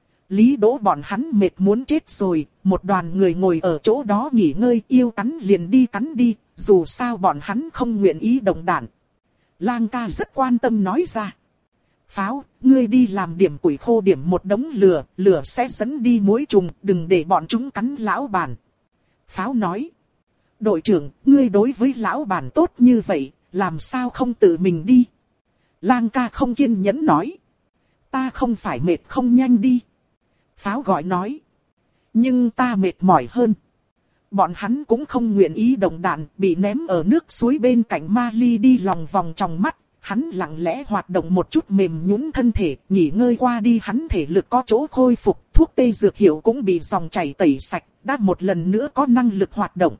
Lý Đỗ bọn hắn mệt muốn chết rồi, một đoàn người ngồi ở chỗ đó nghỉ ngơi, yêu cắn liền đi cắn đi, dù sao bọn hắn không nguyện ý động đạn. Lang ca rất quan tâm nói ra. Pháo, ngươi đi làm điểm củi khô điểm một đống lửa, lửa sẽ dẫn đi muỗi trùng, đừng để bọn chúng cắn lão bản. Pháo nói. Đội trưởng, ngươi đối với lão bản tốt như vậy, làm sao không tự mình đi? Lang ca không kiên nhẫn nói. Ta không phải mệt không nhanh đi. Pháo gọi nói. Nhưng ta mệt mỏi hơn. Bọn hắn cũng không nguyện ý động đạn, bị ném ở nước suối bên cạnh Mali đi lòng vòng trong mắt. Hắn lặng lẽ hoạt động một chút mềm nhũn thân thể, nghỉ ngơi qua đi hắn thể lực có chỗ khôi phục, thuốc tê dược hiệu cũng bị dòng chảy tẩy sạch, đã một lần nữa có năng lực hoạt động.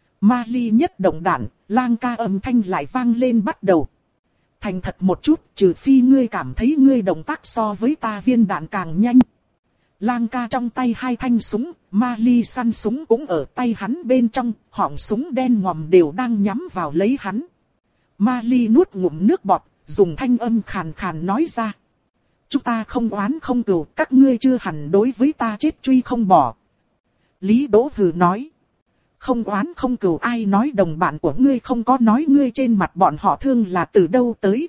Mali nhất động đạn, Lang ca âm thanh lại vang lên bắt đầu. Thành thật một chút, trừ phi ngươi cảm thấy ngươi động tác so với ta viên đạn càng nhanh. Lang ca trong tay hai thanh súng, Mali săn súng cũng ở tay hắn bên trong, họng súng đen ngòm đều đang nhắm vào lấy hắn. Mali nuốt ngụm nước bọt, dùng thanh âm khàn khàn nói ra. Chúng ta không oán không cừu, các ngươi chưa hẳn đối với ta chết truy không bỏ. Lý Đỗ hừ nói. Không oán không cừu, ai nói đồng bạn của ngươi không có nói ngươi trên mặt bọn họ thương là từ đâu tới.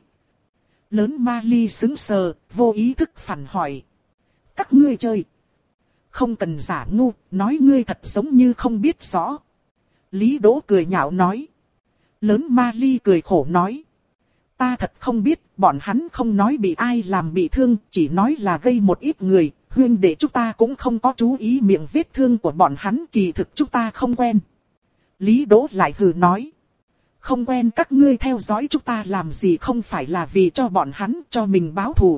Lớn Mali sững sờ, vô ý thức phản hỏi. Các ngươi chơi. Không cần giả ngu, nói ngươi thật giống như không biết rõ. Lý Đỗ cười nhạo nói. Lớn Mali cười khổ nói. Ta thật không biết, bọn hắn không nói bị ai làm bị thương, chỉ nói là gây một ít người, huynh đệ chúng ta cũng không có chú ý miệng vết thương của bọn hắn, kỳ thực chúng ta không quen. Lý Đỗ lại hừ nói. Không quen các ngươi theo dõi chúng ta làm gì không phải là vì cho bọn hắn cho mình báo thù.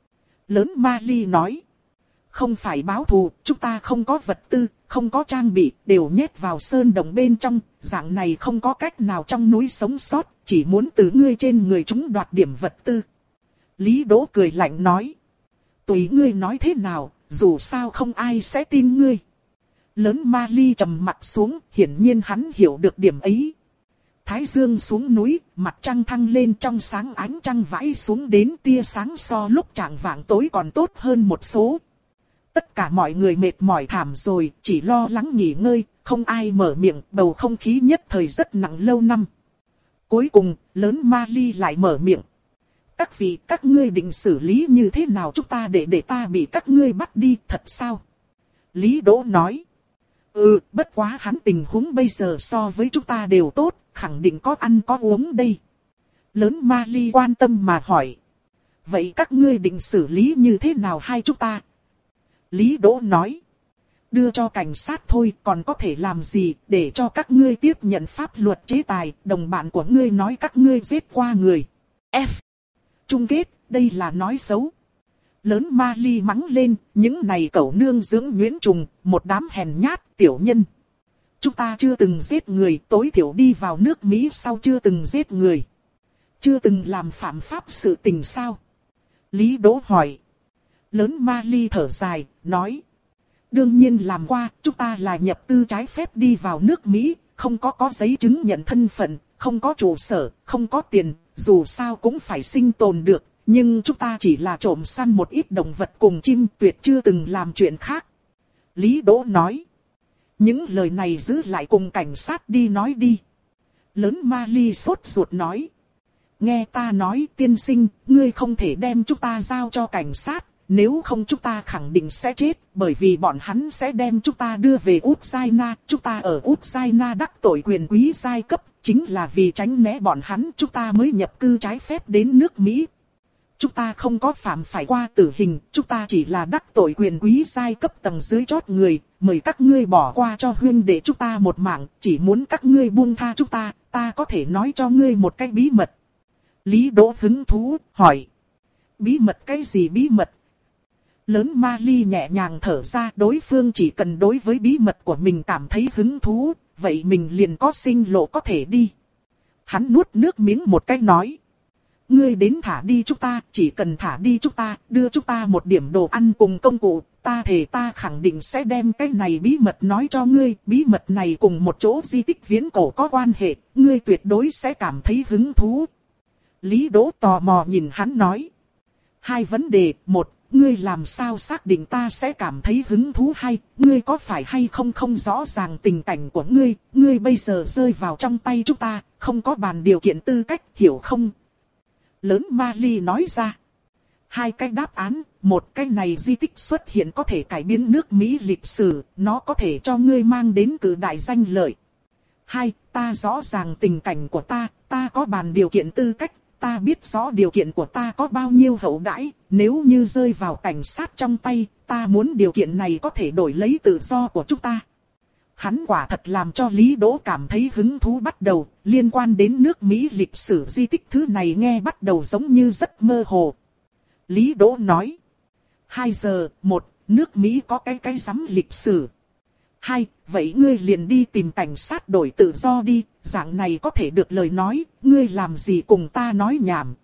Lớn Mali nói. Không phải báo thù, chúng ta không có vật tư, không có trang bị, đều nhét vào sơn đồng bên trong, dạng này không có cách nào trong núi sống sót, chỉ muốn từ ngươi trên người chúng đoạt điểm vật tư. Lý Đỗ cười lạnh nói. Tùy ngươi nói thế nào, dù sao không ai sẽ tin ngươi. Lớn Mali trầm mặt xuống, hiển nhiên hắn hiểu được điểm ấy. Thái dương xuống núi, mặt trăng thăng lên trong sáng, ánh trăng vãi xuống đến tia sáng so lúc chạng vạng tối còn tốt hơn một số. Tất cả mọi người mệt mỏi thảm rồi, chỉ lo lắng nghỉ ngơi, không ai mở miệng, bầu không khí nhất thời rất nặng lâu năm. Cuối cùng, lớn Mali lại mở miệng. Các vị, các ngươi định xử lý như thế nào chúng ta để để ta bị các ngươi bắt đi, thật sao? Lý Đỗ nói. Ừ, bất quá hắn tình huống bây giờ so với chúng ta đều tốt, khẳng định có ăn có uống đây. Lớn Mali quan tâm mà hỏi. Vậy các ngươi định xử lý như thế nào hai chúng ta? Lý Đỗ nói. đưa cho cảnh sát thôi, còn có thể làm gì, để cho các ngươi tiếp nhận pháp luật chế tài, đồng bạn của ngươi nói các ngươi giết qua người. F. Chung kết, đây là nói xấu. Lớn Mali mắng lên, những này cẩu nương dưỡng nhuyễn trùng, một đám hèn nhát, tiểu nhân. Chúng ta chưa từng giết người, tối thiểu đi vào nước Mỹ sau chưa từng giết người. Chưa từng làm phạm pháp sự tình sao? Lý Đỗ hỏi. Lớn Mali thở dài, nói. Đương nhiên làm qua, chúng ta là nhập cư trái phép đi vào nước Mỹ, không có có giấy chứng nhận thân phận, không có trụ sở, không có tiền, dù sao cũng phải sinh tồn được. Nhưng chúng ta chỉ là trộm săn một ít động vật cùng chim, tuyệt chưa từng làm chuyện khác. Lý Đỗ nói. Những lời này giữ lại cùng cảnh sát đi nói đi. Lớn Mali sốt ruột nói. Nghe ta nói tiên sinh, ngươi không thể đem chúng ta giao cho cảnh sát, nếu không chúng ta khẳng định sẽ chết, bởi vì bọn hắn sẽ đem chúng ta đưa về Ukraine, chúng ta ở Ukraine đắc tội quyền quý giai cấp, chính là vì tránh né bọn hắn chúng ta mới nhập cư trái phép đến nước Mỹ. Chúng ta không có phạm phải qua tử hình, chúng ta chỉ là đắc tội quyền quý giai cấp tầng dưới chót người, mời các ngươi bỏ qua cho huynh đệ chúng ta một mạng, chỉ muốn các ngươi buông tha chúng ta, ta có thể nói cho ngươi một cái bí mật. Lý Đỗ hứng thú, hỏi. Bí mật cái gì bí mật? Lớn Mali nhẹ nhàng thở ra, đối phương chỉ cần đối với bí mật của mình cảm thấy hứng thú, vậy mình liền có sinh lộ có thể đi. Hắn nuốt nước miếng một cái nói. Ngươi đến thả đi chúng ta, chỉ cần thả đi chúng ta, đưa chúng ta một điểm đồ ăn cùng công cụ, ta thề ta khẳng định sẽ đem cái này bí mật nói cho ngươi, bí mật này cùng một chỗ di tích viễn cổ có quan hệ, ngươi tuyệt đối sẽ cảm thấy hứng thú. Lý Đỗ tò mò nhìn hắn nói. Hai vấn đề, một, ngươi làm sao xác định ta sẽ cảm thấy hứng thú hay, ngươi có phải hay không không rõ ràng tình cảnh của ngươi, ngươi bây giờ rơi vào trong tay chúng ta, không có bàn điều kiện tư cách, hiểu không? Lớn Mali nói ra. Hai cái đáp án, một cái này di tích xuất hiện có thể cải biến nước Mỹ lịch sử, nó có thể cho ngươi mang đến cử đại danh lợi. Hai, ta rõ ràng tình cảnh của ta, ta có bàn điều kiện tư cách, ta biết rõ điều kiện của ta có bao nhiêu hậu đãi, nếu như rơi vào cảnh sát trong tay, ta muốn điều kiện này có thể đổi lấy tự do của chúng ta. Hắn quả thật làm cho Lý Đỗ cảm thấy hứng thú bắt đầu, liên quan đến nước Mỹ lịch sử di tích thứ này nghe bắt đầu giống như rất mơ hồ. Lý Đỗ nói. Hai giờ, một, nước Mỹ có cái cái rắm lịch sử. Hai, vậy ngươi liền đi tìm cảnh sát đổi tự do đi, dạng này có thể được lời nói, ngươi làm gì cùng ta nói nhảm.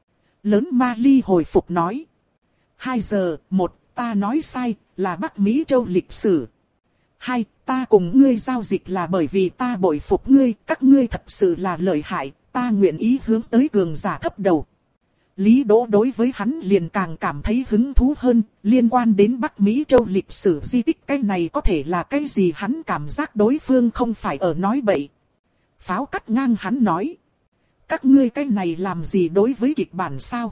Lớn Mali hồi phục nói. Hai giờ, một, ta nói sai, là Bắc Mỹ châu lịch sử. Hai, ta cùng ngươi giao dịch là bởi vì ta bội phục ngươi, các ngươi thật sự là lợi hại, ta nguyện ý hướng tới cường giả thấp đầu. Lý Đỗ đối với hắn liền càng cảm thấy hứng thú hơn, liên quan đến Bắc Mỹ châu lịch sử di tích cái này có thể là cái gì hắn cảm giác đối phương không phải ở nói bậy. Pháo cắt ngang hắn nói. Các ngươi cái này làm gì đối với kịch bản sao?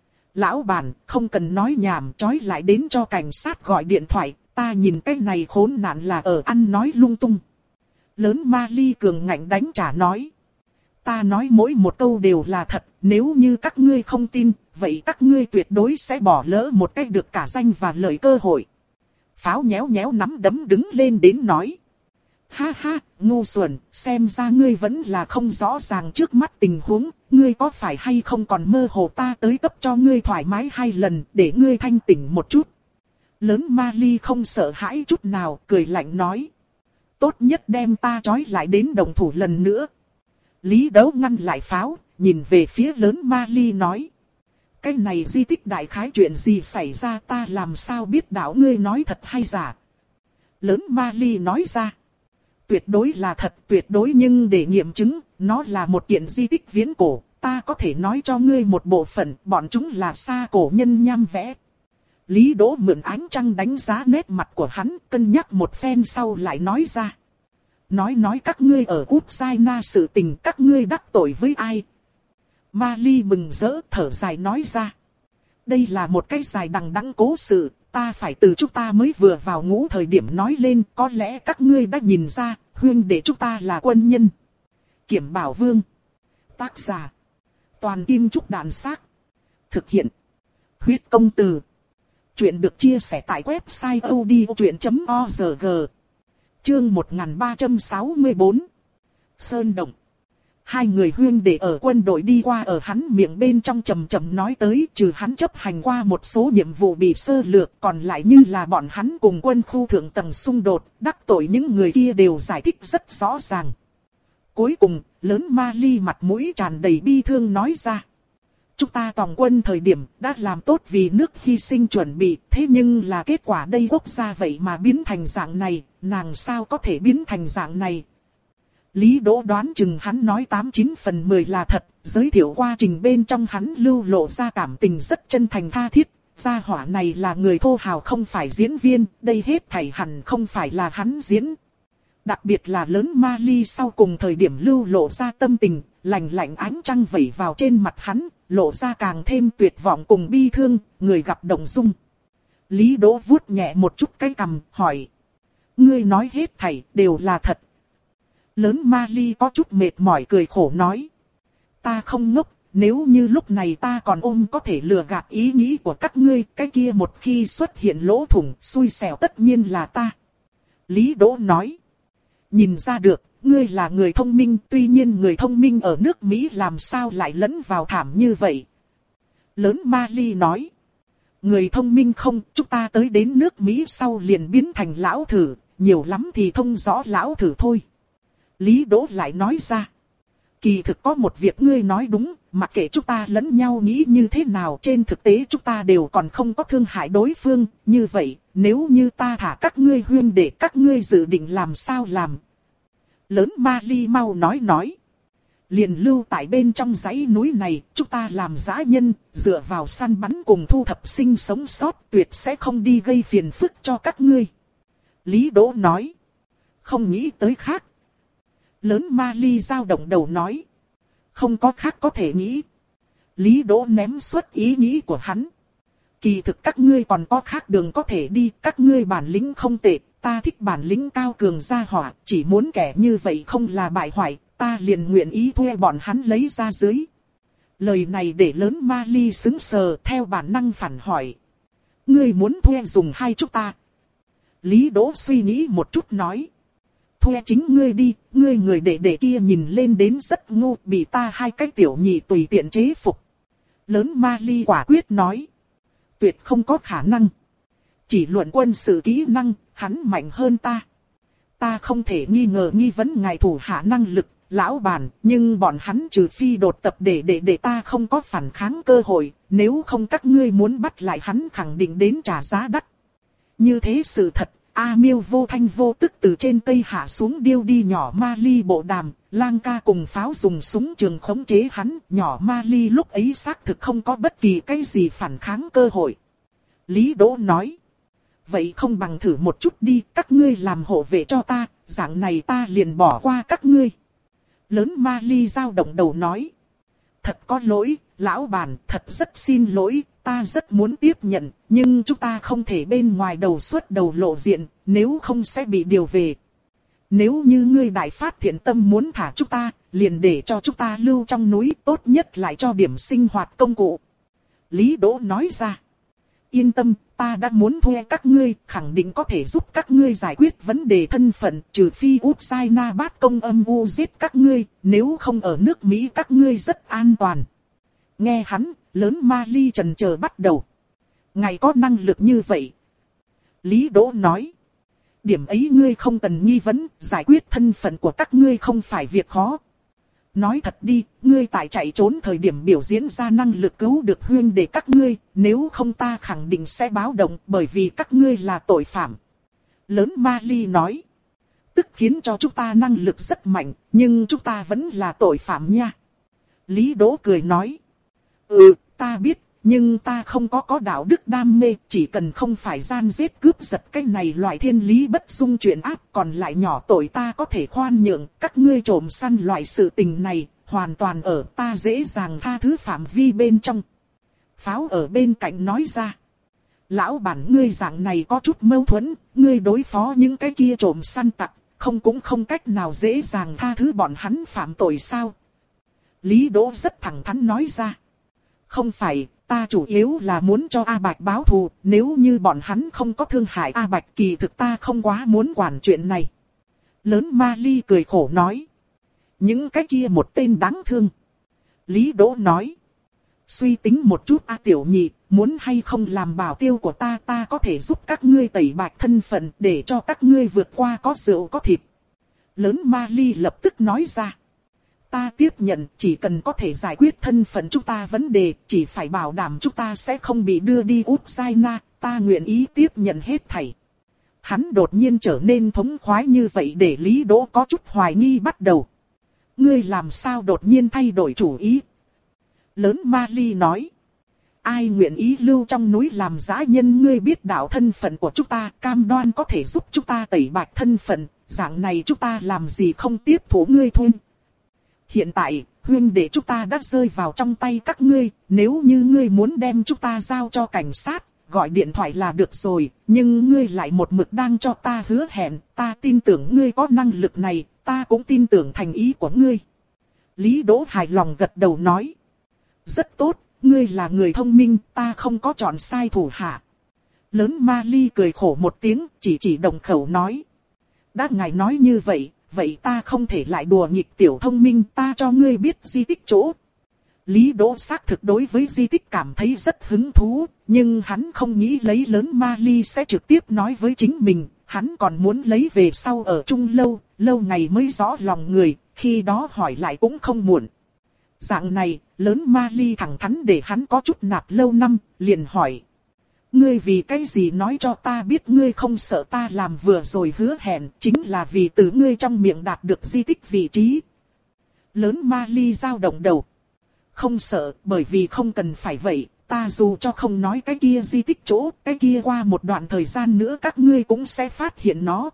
Lão bản, không cần nói nhảm, trói lại đến cho cảnh sát gọi điện thoại, ta nhìn cái này khốn nạn là ở ăn nói lung tung. Lớn Mali cường ngạnh đánh trả nói. Ta nói mỗi một câu đều là thật, nếu như các ngươi không tin, vậy các ngươi tuyệt đối sẽ bỏ lỡ một cách được cả danh và lợi cơ hội. Pháo nhéo nhéo nắm đấm đứng lên đến nói. Ha ha, ngu xuẩn, xem ra ngươi vẫn là không rõ ràng trước mắt tình huống, ngươi có phải hay không còn mơ hồ ta tới cấp cho ngươi thoải mái hai lần để ngươi thanh tỉnh một chút. Lớn Mali không sợ hãi chút nào, cười lạnh nói. Tốt nhất đem ta trói lại đến đồng thủ lần nữa. Lý Đấu ngăn lại pháo, nhìn về phía lớn Mali nói. Cái này di tích đại khái chuyện gì xảy ra ta làm sao biết đạo ngươi nói thật hay giả. Lớn Mali nói ra. Tuyệt đối là thật tuyệt đối nhưng để nghiệm chứng, nó là một kiện di tích viễn cổ, ta có thể nói cho ngươi một bộ phận, bọn chúng là xa cổ nhân nham vẽ. Lý Đỗ mượn ánh trăng đánh giá nét mặt của hắn, cân nhắc một phen sau lại nói ra. Nói nói các ngươi ở Ukraine sự tình các ngươi đắc tội với ai? Mali mừng rỡ thở dài nói ra. Đây là một cái dài đằng đẵng cố sự, ta phải từ chúng ta mới vừa vào ngũ thời điểm nói lên, có lẽ các ngươi đã nhìn ra, huynh đệ chúng ta là quân nhân. Kiểm Bảo Vương. Tác giả. Toàn Kim Trúc Đàn Xác. Thực hiện. Huyết Công Từ. Chuyện được chia sẻ tại website audiochuyện chấm org. Chương một nghìn ba trăm sáu mươi tư. Sơn Động. Hai người huyên đệ ở quân đội đi qua ở hắn miệng bên trong trầm trầm nói tới, trừ hắn chấp hành qua một số nhiệm vụ bị sơ lược, còn lại như là bọn hắn cùng quân khu thượng tầng xung đột, đắc tội những người kia đều giải thích rất rõ ràng. Cuối cùng, lớn Mali mặt mũi tràn đầy bi thương nói ra. Chúng ta tòng quân thời điểm đã làm tốt vì nước hy sinh chuẩn bị, thế nhưng là kết quả đây quốc gia vậy mà biến thành dạng này, nàng sao có thể biến thành dạng này. Lý Đỗ đoán chừng hắn nói tám chín phần mười là thật, giới thiệu quá trình bên trong hắn lưu lộ ra cảm tình rất chân thành tha thiết. Gia hỏa này là người thô hào không phải diễn viên, đây hết thảy hẳn không phải là hắn diễn. Đặc biệt là lớn Mali sau cùng thời điểm lưu lộ ra tâm tình, lạnh lạnh ánh trăng vẩy vào trên mặt hắn, lộ ra càng thêm tuyệt vọng cùng bi thương, người gặp động dung. Lý Đỗ vuốt nhẹ một chút cái cằm, hỏi. Ngươi nói hết thảy đều là thật. Lớn Mali có chút mệt mỏi cười khổ nói. Ta không ngốc, nếu như lúc này ta còn ôm có thể lừa gạt ý nghĩ của các ngươi, cái kia một khi xuất hiện lỗ thủng, xui xẻo tất nhiên là ta. Lý Đỗ nói. Nhìn ra được, ngươi là người thông minh, tuy nhiên người thông minh ở nước Mỹ làm sao lại lẫn vào thảm như vậy. Lớn Mali nói. Người thông minh không, chúng ta tới đến nước Mỹ sau liền biến thành lão thử, nhiều lắm thì thông rõ lão thử thôi. Lý Đỗ lại nói ra. Kỳ thực có một việc ngươi nói đúng, mặc kệ chúng ta lẫn nhau nghĩ như thế nào, trên thực tế chúng ta đều còn không có thương hại đối phương, như vậy, nếu như ta thả các ngươi huyên để các ngươi dự định làm sao làm. Lớn Mali mau nói nói. Liền lưu tại bên trong dãy núi này, chúng ta làm dã nhân, dựa vào săn bắn cùng thu thập sinh sống sót, tuyệt sẽ không đi gây phiền phức cho các ngươi. Lý Đỗ nói. Không nghĩ tới khác. Lớn Mali dao động đầu nói. Không có khác có thể nghĩ. Lý Đỗ ném suốt ý nghĩ của hắn. Kỳ thực các ngươi còn có khác đường có thể đi, các ngươi bản lĩnh không tệ, ta thích bản lĩnh cao cường gia hỏa, chỉ muốn kẻ như vậy không là bại hoại, ta liền nguyện ý thuê bọn hắn lấy ra dưới. Lời này để lớn Mali sững sờ, theo bản năng phản hỏi. Ngươi muốn thuê dùng hay chúng ta? Lý Đỗ suy nghĩ một chút nói. Thuê chính ngươi đi, ngươi người đệ đệ kia nhìn lên đến rất ngu, bị ta hai cái tiểu nhị tùy tiện chế phục. Lớn Mali quả quyết nói. Tuyệt không có khả năng. Chỉ luận quân sự kỹ năng, hắn mạnh hơn ta. Ta không thể nghi ngờ nghi vấn ngài thủ hạ năng lực, lão bản, nhưng bọn hắn trừ phi đột tập để để để ta không có phản kháng cơ hội, nếu không các ngươi muốn bắt lại hắn khẳng định đến trả giá đắt. Như thế sự thật. A Miêu vô thanh vô tức từ trên cây hạ xuống điêu đi nhỏ Mali bộ đàm, lang ca cùng pháo dùng súng trường khống chế hắn, nhỏ Mali lúc ấy xác thực không có bất kỳ cái gì phản kháng cơ hội. Lý Đỗ nói, vậy không bằng thử một chút đi, các ngươi làm hộ vệ cho ta, dạng này ta liền bỏ qua các ngươi. Lớn Mali dao động đầu nói, thật có lỗi, lão bản, thật rất xin lỗi. Ta rất muốn tiếp nhận, nhưng chúng ta không thể bên ngoài đầu suốt đầu lộ diện, nếu không sẽ bị điều về. Nếu như ngươi đại phát thiện tâm muốn thả chúng ta, liền để cho chúng ta lưu trong núi, tốt nhất lại cho điểm sinh hoạt công cụ. Lý Đỗ nói ra. Yên tâm, ta đã muốn thuê các ngươi, khẳng định có thể giúp các ngươi giải quyết vấn đề thân phận, trừ phi Ukraine bát công âm u giết các ngươi, nếu không ở nước Mỹ các ngươi rất an toàn. Nghe hắn, lớn Mali chần chờ bắt đầu. Ngài có năng lực như vậy. Lý Đỗ nói. Điểm ấy ngươi không cần nghi vấn, giải quyết thân phận của các ngươi không phải việc khó. Nói thật đi, ngươi tại chạy trốn thời điểm biểu diễn ra năng lực cứu được huyên để các ngươi, nếu không ta khẳng định sẽ báo động bởi vì các ngươi là tội phạm. Lớn Mali nói. Tức khiến cho chúng ta năng lực rất mạnh, nhưng chúng ta vẫn là tội phạm nha. Lý Đỗ cười nói. Ừ, ta biết, nhưng ta không có có đạo đức đam mê, chỉ cần không phải gian giết cướp giật cái này loại thiên lý bất dung chuyện ác, còn lại nhỏ tội ta có thể khoan nhượng, các ngươi trộm săn loại sự tình này, hoàn toàn ở ta dễ dàng tha thứ phạm vi bên trong. Pháo ở bên cạnh nói ra. Lão bản ngươi dạng này có chút mâu thuẫn, ngươi đối phó những cái kia trộm săn tặc, không cũng không cách nào dễ dàng tha thứ bọn hắn phạm tội sao? Lý Đỗ rất thẳng thắn nói ra. Không phải, ta chủ yếu là muốn cho A Bạch báo thù, nếu như bọn hắn không có thương hại A Bạch kỳ thực ta không quá muốn quản chuyện này. Lớn Ma Ly cười khổ nói. Những cái kia một tên đáng thương. Lý Đỗ nói. Suy tính một chút A Tiểu Nhị, muốn hay không làm bảo tiêu của ta, ta có thể giúp các ngươi tẩy bạch thân phận để cho các ngươi vượt qua có rượu có thịt. Lớn Ma Ly lập tức nói ra. Ta tiếp nhận, chỉ cần có thể giải quyết thân phận chúng ta vấn đề, chỉ phải bảo đảm chúng ta sẽ không bị đưa đi Ukraine, ta nguyện ý tiếp nhận hết thảy. Hắn đột nhiên trở nên thống khoái như vậy để Lý Đỗ có chút hoài nghi bắt đầu. Ngươi làm sao đột nhiên thay đổi chủ ý? Lớn Ma Ly nói. Ai nguyện ý lưu trong núi làm dã nhân, ngươi biết đạo thân phận của chúng ta, cam đoan có thể giúp chúng ta tẩy bạch thân phận, dạng này chúng ta làm gì không tiếp thủ ngươi thôi. Hiện tại, huynh đệ chúng ta đã rơi vào trong tay các ngươi, nếu như ngươi muốn đem chúng ta giao cho cảnh sát, gọi điện thoại là được rồi, nhưng ngươi lại một mực đang cho ta hứa hẹn, ta tin tưởng ngươi có năng lực này, ta cũng tin tưởng thành ý của ngươi. Lý Đỗ hài lòng gật đầu nói. Rất tốt, ngươi là người thông minh, ta không có chọn sai thủ hạ. Lớn Ma Ly cười khổ một tiếng, chỉ chỉ đồng khẩu nói. Đã ngài nói như vậy, vậy ta không thể lại đùa nghịch tiểu thông minh, ta cho ngươi biết di tích chỗ. Lý Đỗ xác thực đối với di tích cảm thấy rất hứng thú, nhưng hắn không nghĩ lấy Lớn Ma Ly sẽ trực tiếp nói với chính mình, hắn còn muốn lấy về sau ở chung lâu, lâu ngày mới rõ lòng người, khi đó hỏi lại cũng không muộn. Dạng này, Lớn Ma Ly thẳng thắn để hắn có chút nạp lâu năm, liền hỏi. Ngươi vì cái gì nói cho ta biết ngươi không sợ ta làm vừa rồi hứa hẹn, chính là vì từ ngươi trong miệng đạt được di tích vị trí. Lớn Ma Ly dao động đầu. Không sợ, bởi vì không cần phải vậy, ta dù cho không nói cái kia di tích chỗ, cái kia qua một đoạn thời gian nữa các ngươi cũng sẽ phát hiện nó.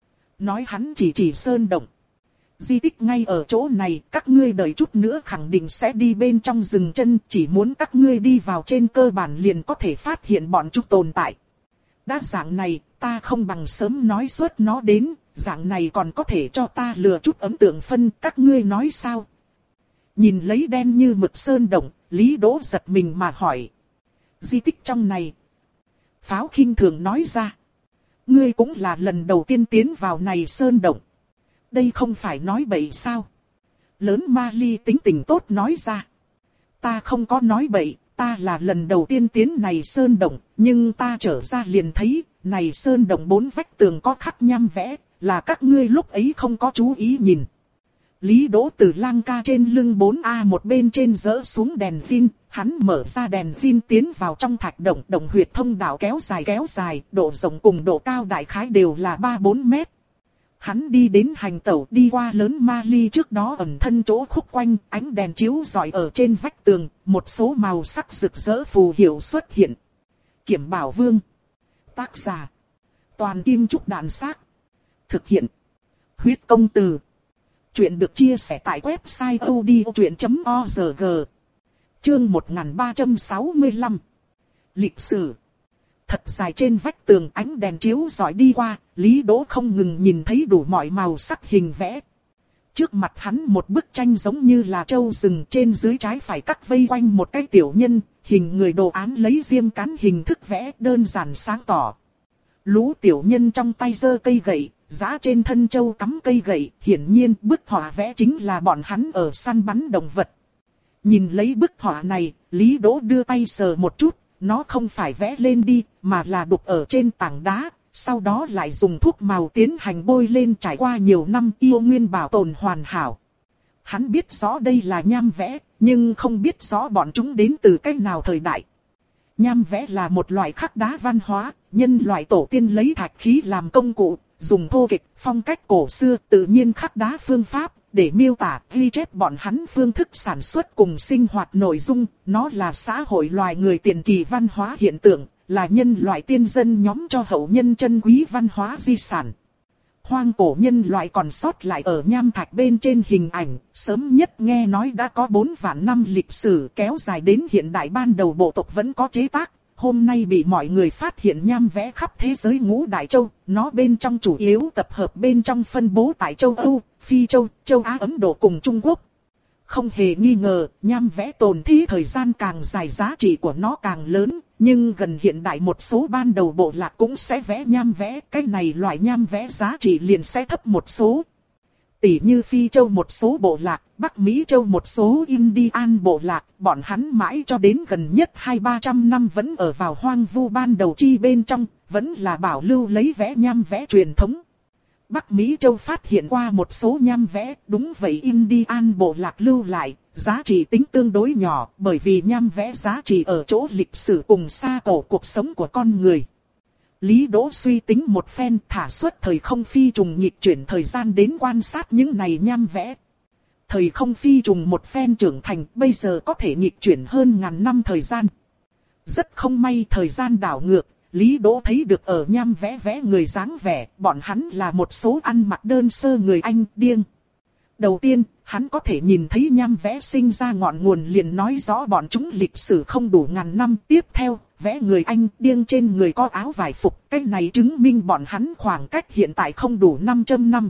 Nói hắn chỉ chỉ sơn động. Di tích ngay ở chỗ này, các ngươi đợi chút nữa khẳng định sẽ đi bên trong rừng chân, chỉ muốn các ngươi đi vào trên cơ bản liền có thể phát hiện bọn chúng tồn tại. Đã dạng này, ta không bằng sớm nói suốt nó đến, dạng này còn có thể cho ta lừa chút ấn tượng phân, các ngươi nói sao? Nhìn lấy đen như mực sơn động, Lý Đỗ giật mình mà hỏi. Di tích trong này. Pháo khinh thường nói ra. Ngươi cũng là lần đầu tiên tiến vào này sơn động. Đây không phải nói bậy sao? Lớn Ma Ly tính tình tốt nói ra. Ta không có nói bậy, ta là lần đầu tiên tiến này sơn động, nhưng ta trở ra liền thấy, này sơn động bốn vách tường có khắc nhăm vẽ, là các ngươi lúc ấy không có chú ý nhìn. Lý Đỗ từ lang ca trên lưng bốn A một bên trên dỡ xuống đèn pin, hắn mở ra đèn pin tiến vào trong thạch động, động huyệt thông đạo kéo dài kéo dài, độ rộng cùng độ cao đại khái đều là ba bốn mét. Hắn đi đến hành tẩu đi qua Lớn Ma Ly trước đó ẩn thân chỗ khúc quanh, ánh đèn chiếu rọi ở trên vách tường, một số màu sắc rực rỡ phù hiệu xuất hiện. Kiểm Bảo Vương. Tác giả. Toàn Kim Trúc Đàn Xác. Thực hiện. Huyết Công Từ. Chuyện được chia sẻ tại website odchuyện chấm org. Chương một nghìn ba trăm sáu mươi lăm. Lịch sử. Thật dài trên vách tường ánh đèn chiếu rọi đi qua, Lý Đỗ không ngừng nhìn thấy đủ mọi màu sắc hình vẽ. Trước mặt hắn một bức tranh giống như là trâu rừng, trên dưới trái phải cắt vây quanh một cái tiểu nhân, hình người đồ án lấy diêm cán hình thức vẽ đơn giản sáng tỏ. Lũ tiểu nhân trong tay giơ cây gậy, giá trên thân trâu cắm cây gậy, hiển nhiên bức họa vẽ chính là bọn hắn ở săn bắn động vật. Nhìn lấy bức họa này, Lý Đỗ đưa tay sờ một chút. Nó không phải vẽ lên đi, mà là đục ở trên tảng đá, sau đó lại dùng thuốc màu tiến hành bôi lên, trải qua nhiều năm yêu nguyên bảo tồn hoàn hảo. Hắn biết rõ đây là nham vẽ, nhưng không biết rõ bọn chúng đến từ cách nào thời đại. Nham vẽ là một loại khắc đá văn hóa, nhân loại tổ tiên lấy thạch khí làm công cụ, dùng thô kịch, phong cách cổ xưa, tự nhiên khắc đá phương pháp, để miêu tả, ghi chép bọn hắn phương thức sản xuất cùng sinh hoạt nội dung. Nó là xã hội loài người tiền kỳ văn hóa hiện tượng, là nhân loại tiên dân nhóm cho hậu nhân chân quý văn hóa di sản. Hoang cổ nhân loại còn sót lại ở nham thạch bên trên hình ảnh, sớm nhất nghe nói đã có bốn vạn năm lịch sử, kéo dài đến hiện đại ban đầu bộ tộc vẫn có chế tác. Hôm nay bị mọi người phát hiện nham vẽ khắp thế giới ngũ đại châu, nó bên trong chủ yếu tập hợp bên trong phân bố tại châu Âu, Phi châu, châu Á, Ấn Độ cùng Trung Quốc. Không hề nghi ngờ, nham vẽ tồn thế thời gian càng dài giá trị của nó càng lớn, nhưng gần hiện đại một số ban đầu bộ lạc cũng sẽ vẽ nham vẽ, cái này loại nham vẽ giá trị liền sẽ thấp một số. Tỷ như Phi Châu một số bộ lạc, Bắc Mỹ Châu một số Indian bộ lạc, bọn hắn mãi cho đến gần nhất hai ba trăm năm vẫn ở vào hoang vu ban đầu chi bên trong, vẫn là bảo lưu lấy vẽ nham vẽ truyền thống. Bắc Mỹ Châu phát hiện qua một số nham vẽ, đúng vậy Indian bộ lạc lưu lại, giá trị tính tương đối nhỏ, bởi vì nham vẽ giá trị ở chỗ lịch sử cùng xa cổ cuộc sống của con người. Lý Đỗ suy tính một phen, thả xuất thời không phi trùng nghịch chuyển thời gian đến quan sát những này nham vẽ. Thời không phi trùng một phen trưởng thành, bây giờ có thể nghịch chuyển hơn ngàn năm thời gian. Rất không may thời gian đảo ngược, Lý Đỗ thấy được ở nham vẽ vẽ người dáng vẻ, bọn hắn là một số ăn mặc đơn sơ người Anh điên. Đầu tiên, hắn có thể nhìn thấy nham vẽ sinh ra ngọn nguồn liền nói rõ bọn chúng lịch sử không đủ ngàn năm. Tiếp theo, vẽ người Anh điên trên người có áo vải phục, cái này chứng minh bọn hắn khoảng cách hiện tại không đủ năm trăm năm.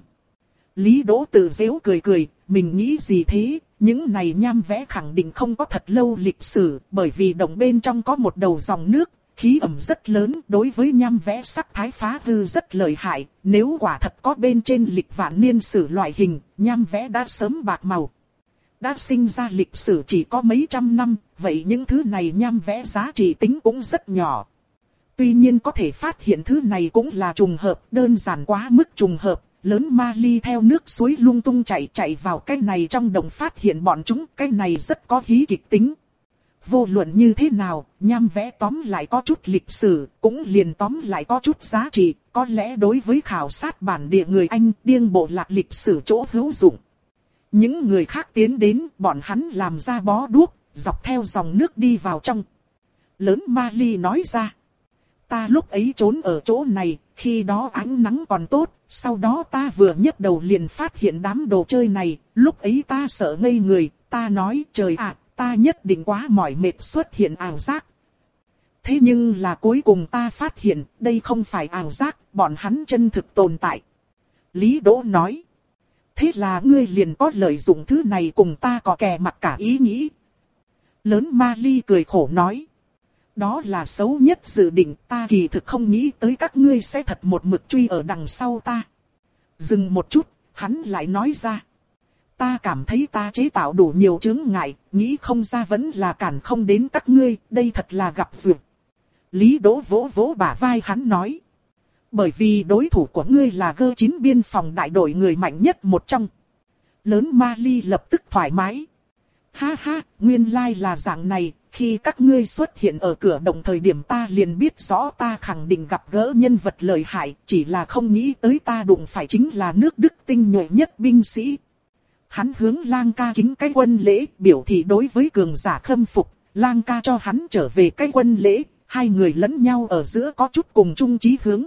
Lý Đỗ tự giễu cười cười, mình nghĩ gì thế, những này nham vẽ khẳng định không có thật lâu lịch sử, bởi vì động bên trong có một đầu dòng nước. Khí ẩm rất lớn, đối với nham vẽ sắc thái phá hư rất lợi hại, nếu quả thật có bên trên lịch vạn niên sử loại hình, nham vẽ đã sớm bạc màu. Đã sinh ra lịch sử chỉ có mấy trăm năm, vậy những thứ này nham vẽ giá trị tính cũng rất nhỏ. Tuy nhiên có thể phát hiện thứ này cũng là trùng hợp, đơn giản quá mức trùng hợp, lớn ma ly theo nước suối lung tung chạy chạy vào cái này trong đồng phát hiện bọn chúng, cái này rất có hí kịch tính. Vô luận như thế nào, nham vẽ tóm lại có chút lịch sử, cũng liền tóm lại có chút giá trị, có lẽ đối với khảo sát bản địa người Anh điên bộ lạc lịch sử chỗ hữu dụng. Những người khác tiến đến, bọn hắn làm ra bó đuốc, dọc theo dòng nước đi vào trong. Lớn Mali nói ra, ta lúc ấy trốn ở chỗ này, khi đó ánh nắng còn tốt, sau đó ta vừa nhấc đầu liền phát hiện đám đồ chơi này, lúc ấy ta sợ ngây người, ta nói trời ạ. Ta nhất định quá mỏi mệt xuất hiện ảo giác. Thế nhưng là cuối cùng ta phát hiện đây không phải ảo giác, bọn hắn chân thực tồn tại. Lý Đỗ nói. Thế là ngươi liền có lợi dụng thứ này cùng ta có kè mặt cả ý nghĩ. Lớn Mali cười khổ nói. Đó là xấu nhất dự định, ta kỳ thực không nghĩ tới các ngươi sẽ thật một mực truy ở đằng sau ta. Dừng một chút, hắn lại nói ra. Ta cảm thấy ta chế tạo đủ nhiều chướng ngại, nghĩ không ra vẫn là cản không đến các ngươi, đây thật là gặp duyệt. Lý Đỗ vỗ vỗ bả vai hắn nói. Bởi vì đối thủ của ngươi là G chín biên phòng đại đội người mạnh nhất một trong. Lớn Mali lập tức thoải mái. Ha ha, nguyên lai là dạng này, khi các ngươi xuất hiện ở cửa động thời điểm ta liền biết rõ ta khẳng định gặp gỡ nhân vật lợi hại, chỉ là không nghĩ tới ta đụng phải chính là nước Đức tinh nhuệ nhất binh sĩ. Hắn hướng Lang ca kính cái quân lễ, biểu thị đối với cường giả khâm phục, Lang ca cho hắn trở về cái quân lễ, hai người lẫn nhau ở giữa có chút cùng chung chí hướng.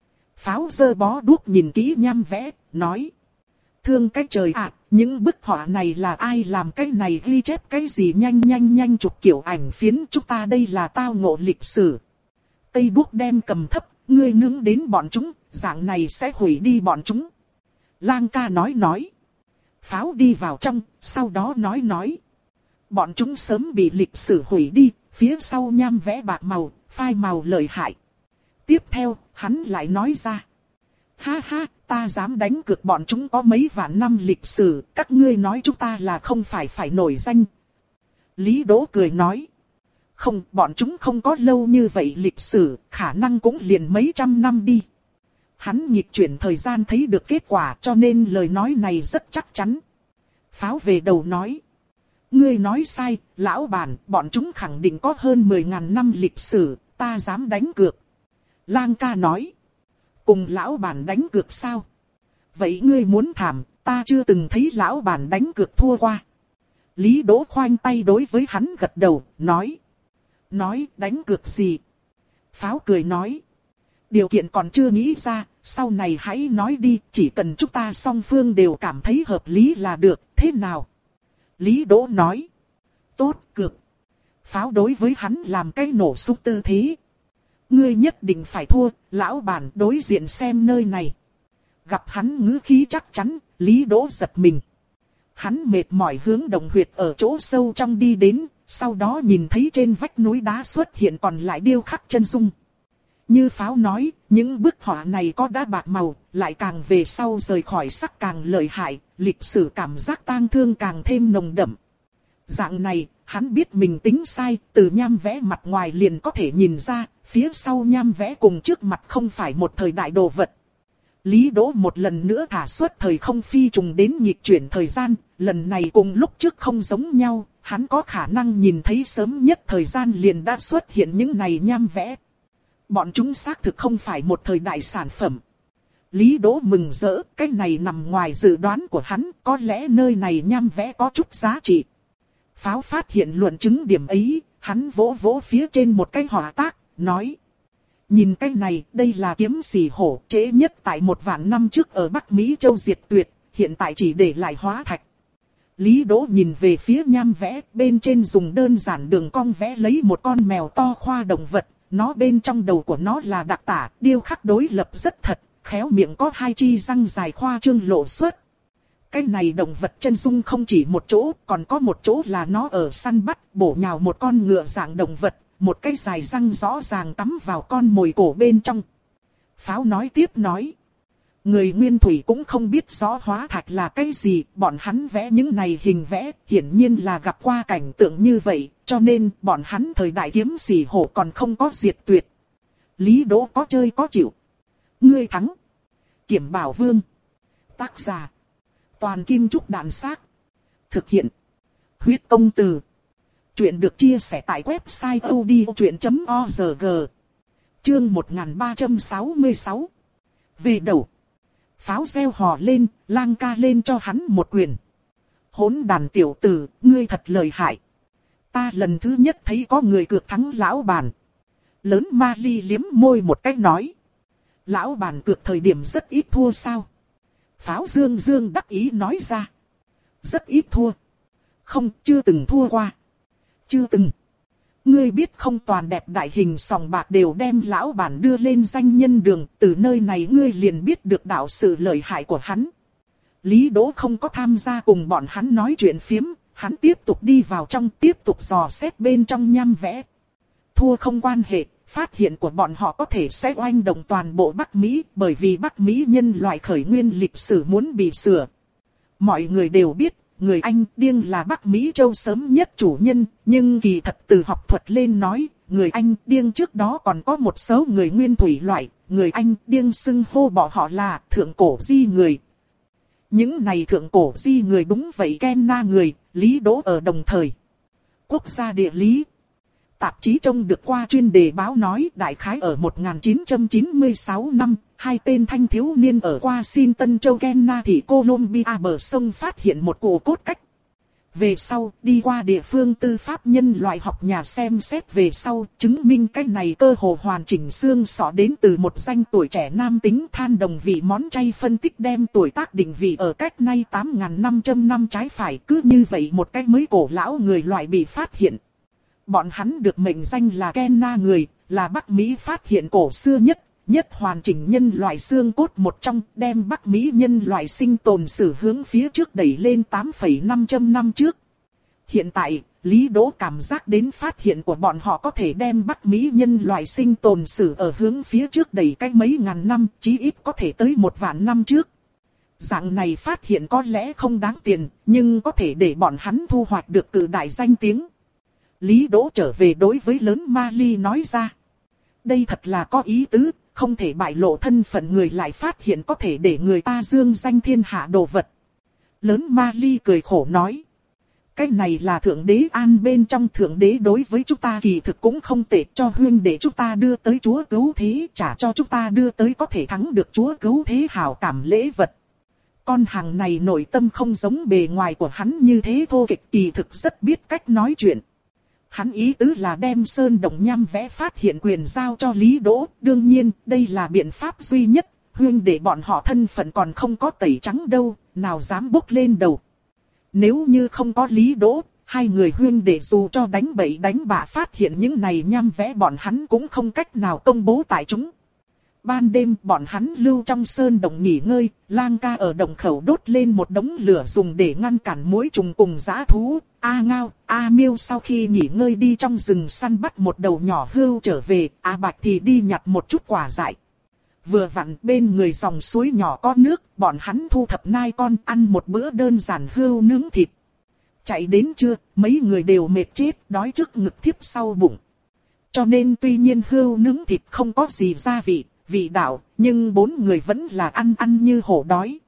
Pháo giơ bó đuốc nhìn kỹ nham vẽ, nói. Thương cái trời ạ, à, những bức họa này là ai làm cái này ghi chép cái gì nhanh nhanh nhanh chụp kiểu ảnh phiến chúng ta đây là tao ngộ lịch sử. Cây đuốc đem cầm thấp, ngươi nướng đến bọn chúng, dạng này sẽ hủy đi bọn chúng. Lang ca nói nói. Pháo đi vào trong, sau đó nói nói. Bọn chúng sớm bị lịch sử hủy đi, phía sau nham vẽ bạc màu, phai màu lợi hại. Tiếp theo, hắn lại nói ra. Ha ha, ta dám đánh cược bọn chúng có mấy vạn năm lịch sử, các ngươi nói chúng ta là không phải phải nổi danh. Lý Đỗ cười nói. Không, bọn chúng không có lâu như vậy lịch sử, khả năng cũng liền mấy trăm năm đi. Hắn nghịch chuyển thời gian thấy được kết quả cho nên lời nói này rất chắc chắn. Pháo về đầu nói. Ngươi nói sai, lão bản, bọn chúng khẳng định có hơn mười ngàn năm lịch sử, ta dám đánh cược. Lang ca nói. Cùng lão bản đánh cược sao? Vậy ngươi muốn thảm, ta chưa từng thấy lão bản đánh cược thua qua. Lý Đỗ khoanh tay đối với hắn gật đầu, nói. Nói đánh cược gì? Pháo cười nói. Điều kiện còn chưa nghĩ ra, sau này hãy nói đi, chỉ cần chúng ta song phương đều cảm thấy hợp lý là được, thế nào? Lý Đỗ nói. Tốt, cược. Pháo đối với hắn làm cái nổ súng tư thế. Ngươi nhất định phải thua, lão bản đối diện xem nơi này. Gặp hắn ngữ khí chắc chắn, Lý Đỗ giật mình. Hắn mệt mỏi hướng động huyệt ở chỗ sâu trong đi đến, sau đó nhìn thấy trên vách núi đá xuất hiện còn lại điêu khắc chân dung. Như Pháo nói, những bức họa này có đá bạc màu, lại càng về sau rời khỏi sắc càng lợi hại, lịch sử cảm giác tang thương càng thêm nồng đậm. Dạng này, hắn biết mình tính sai, từ nham vẽ mặt ngoài liền có thể nhìn ra, phía sau nham vẽ cùng trước mặt không phải một thời đại đồ vật. Lý Đỗ một lần nữa thả xuất thời không phi trùng đến nghịch chuyển thời gian, lần này cùng lúc trước không giống nhau, hắn có khả năng nhìn thấy sớm nhất thời gian liền đã xuất hiện những này nham vẽ. Bọn chúng xác thực không phải một thời đại sản phẩm. Lý Đỗ mừng rỡ, cái này nằm ngoài dự đoán của hắn, có lẽ nơi này nham vẽ có chút giá trị. Pháo phát hiện luận chứng điểm ấy, hắn vỗ vỗ phía trên một cái họa tác, nói. Nhìn cái này, đây là kiếm xì hổ, trễ nhất tại một vạn năm trước ở Bắc Mỹ Châu diệt tuyệt, hiện tại chỉ để lại hóa thạch. Lý Đỗ nhìn về phía nham vẽ, bên trên dùng đơn giản đường cong vẽ lấy một con mèo to khoa động vật, nó bên trong đầu của nó là đặc tả, điêu khắc đối lập rất thật, khéo miệng có hai chi răng dài khoa trương lộ xuất. Cái này động vật chân dung không chỉ một chỗ, còn có một chỗ là nó ở săn bắt, bổ nhào một con ngựa dạng động vật, một cái dài răng rõ ràng tắm vào con mồi cổ bên trong. Pháo nói tiếp nói. Người nguyên thủy cũng không biết rõ hóa thạch là cái gì, bọn hắn vẽ những này hình vẽ, hiển nhiên là gặp qua cảnh tượng như vậy, cho nên bọn hắn thời đại kiếm xì hổ còn không có diệt tuyệt. Lý Đỗ có chơi có chịu. Ngươi thắng. Kiểm Bảo Vương. Tác giả. Toàn Kim Trúc Đạn Xác. Thực hiện. Huyết Công Từ. Chuyện được chia sẻ tại website odchuyện chấm org. Chương một nghìn ba trăm sáu mươi sáu. Về đầu. Pháo reo hò lên, lang ca lên cho hắn một quyền. Hỗn đàn tiểu tử, ngươi thật lợi hại. Ta lần thứ nhất thấy có người cược thắng lão bàn. Lớn ma ly liếm môi một cách nói. Lão bàn cược thời điểm rất ít thua sao? Pháo dương dương đắc ý nói ra. Rất ít thua. Không, chưa từng thua qua. Chưa từng. Ngươi biết không, toàn đẹp đại hình sòng bạc đều đem lão bản đưa lên danh nhân đường, từ nơi này ngươi liền biết được đạo sự lợi hại của hắn. Lý Đỗ không có tham gia cùng bọn hắn nói chuyện phiếm, hắn tiếp tục đi vào trong, tiếp tục dò xét bên trong nham vẽ. Thua không quan hệ, phát hiện của bọn họ có thể sẽ oanh động toàn bộ Bắc Mỹ, bởi vì Bắc Mỹ nhân loại khởi nguyên lịch sử muốn bị sửa. Mọi người đều biết, người Anh điên là Bắc Mỹ Châu sớm nhất chủ nhân, nhưng kỳ thật từ học thuật lên nói, người Anh điên trước đó còn có một số người nguyên thủy loại, người Anh điên xưng hô bọn họ là thượng cổ di người. Những này thượng cổ di người đúng vậy Kenna người, Lý Đỗ ở đồng thời. Quốc gia địa lý. Tạp chí trông được qua chuyên đề báo nói đại khái ở một nghìn chín trăm chín mươi sáu năm, hai tên thanh thiếu niên ở Washington châu Kenna thị Columbia bờ sông phát hiện một cụ cốt cách. Về sau, đi qua địa phương tư pháp nhân loại học nhà xem xét về sau, chứng minh cái này cơ hồ hoàn chỉnh xương sọ đến từ một danh tuổi trẻ nam tính than đồng vị món chay, phân tích đem tuổi tác định vị ở cách nay tám nghìn năm trăm năm trái phải, cứ như vậy một cái mới cổ lão người loại bị phát hiện. Bọn hắn được mệnh danh là Kenna người, là Bắc Mỹ phát hiện cổ xưa nhất, nhất hoàn chỉnh nhân loại xương cốt một trong, đem Bắc Mỹ nhân loại sinh tồn sử hướng phía trước đẩy lên tám nghìn năm trăm năm trước. Hiện tại, Lý Đỗ cảm giác đến phát hiện của bọn họ có thể đem Bắc Mỹ nhân loại sinh tồn sử ở hướng phía trước đẩy cách mấy ngàn năm, chí ít có thể tới một vạn năm trước. Dạng này phát hiện có lẽ không đáng tiền, nhưng có thể để bọn hắn thu hoạch được cự đại danh tiếng. Lý Đỗ trở về đối với lớn ma ly nói ra. Đây thật là có ý tứ, không thể bại lộ thân phận người lại phát hiện có thể để người ta dương danh thiên hạ đồ vật. Lớn ma ly cười khổ nói. Cái này là thượng đế an bên trong, thượng đế đối với chúng ta kỳ thực cũng không tệ, cho huyên để chúng ta đưa tới chúa cứu thế, trả cho chúng ta đưa tới có thể thắng được chúa cứu thế hảo cảm lễ vật. Con hàng này nội tâm không giống bề ngoài của hắn như thế thô kịch, kỳ thực rất biết cách nói chuyện. Hắn ý tứ là đem sơn đồng nham vẽ phát hiện quyền giao cho Lý Đỗ, đương nhiên đây là biện pháp duy nhất, huyên để bọn họ thân phận còn không có tẩy trắng đâu, nào dám bốc lên đầu. Nếu như không có Lý Đỗ, hai người huyên để dù cho đánh bậy đánh bạ phát hiện những này nham vẽ bọn hắn cũng không cách nào công bố tại chúng. ban đêm bọn hắn lưu trong sơn động nghỉ ngơi, Lang ca ở động khẩu đốt lên một đống lửa dùng để ngăn cản muỗi trùng cùng dã thú. A Ngao, A Miêu sau khi nghỉ ngơi đi trong rừng săn bắt một đầu nhỏ hươu trở về, A Bạch thì đi nhặt một chút quả dại. Vừa vặn bên người dòng suối nhỏ có nước, bọn hắn thu thập nai con ăn một bữa đơn giản hươu nướng thịt. Chạy đến trưa, mấy người đều mệt chết, đói trước ngực thiếp sau bụng. Cho nên tuy nhiên hươu nướng thịt không có gì gia vị, vị đạo, nhưng bốn người vẫn là ăn ăn như hổ đói.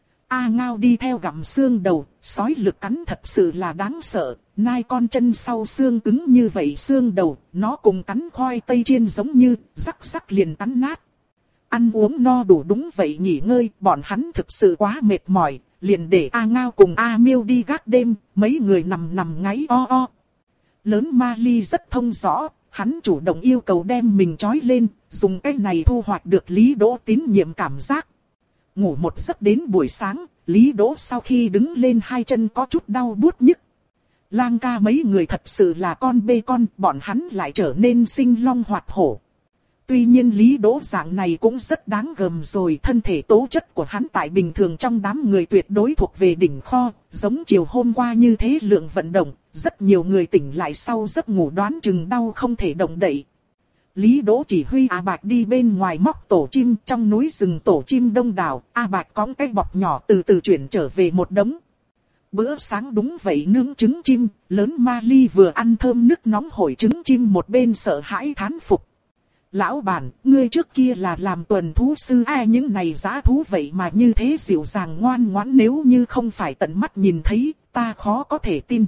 A Ngao đi theo gặm xương đầu, sói lực cắn thật sự là đáng sợ, nai con chân sau xương cứng như vậy xương đầu, nó cùng cắn khoai tây chiên giống như, rắc rắc liền cắn nát. Ăn uống no đủ đúng vậy nghỉ ngơi, bọn hắn thực sự quá mệt mỏi, liền để A Ngao cùng A Miêu đi gác đêm, mấy người nằm nằm ngáy o o. Lớn Ma Ly rất thông rõ, hắn chủ động yêu cầu đem mình trói lên, dùng cái này thu hoạch được Lý Đỗ tín nhiệm cảm giác. Ngủ một giấc đến buổi sáng, Lý Đỗ sau khi đứng lên hai chân có chút đau buốt nhức. Lang ca mấy người thật sự là con bê con, bọn hắn lại trở nên sinh long hoạt hổ. Tuy nhiên Lý Đỗ dạng này cũng rất đáng gờm rồi, thân thể tố chất của hắn tại bình thường trong đám người tuyệt đối thuộc về đỉnh kho, giống chiều hôm qua như thế lượng vận động, rất nhiều người tỉnh lại sau giấc ngủ đoán chừng đau không thể động đậy. Lý Đỗ chỉ huy A Bạch đi bên ngoài móc tổ chim, trong núi rừng tổ chim đông đảo, A Bạch cõng cái bọc nhỏ từ từ chuyển trở về một đống. Bữa sáng đúng vậy nướng trứng chim, lớn Ma Ly vừa ăn thơm nước nóng hổi trứng chim một bên sợ hãi thán phục. Lão bản, ngươi trước kia là làm tuần thú sư ai những này dã thú vậy mà như thế dịu dàng ngoan ngoãn, nếu như không phải tận mắt nhìn thấy, ta khó có thể tin.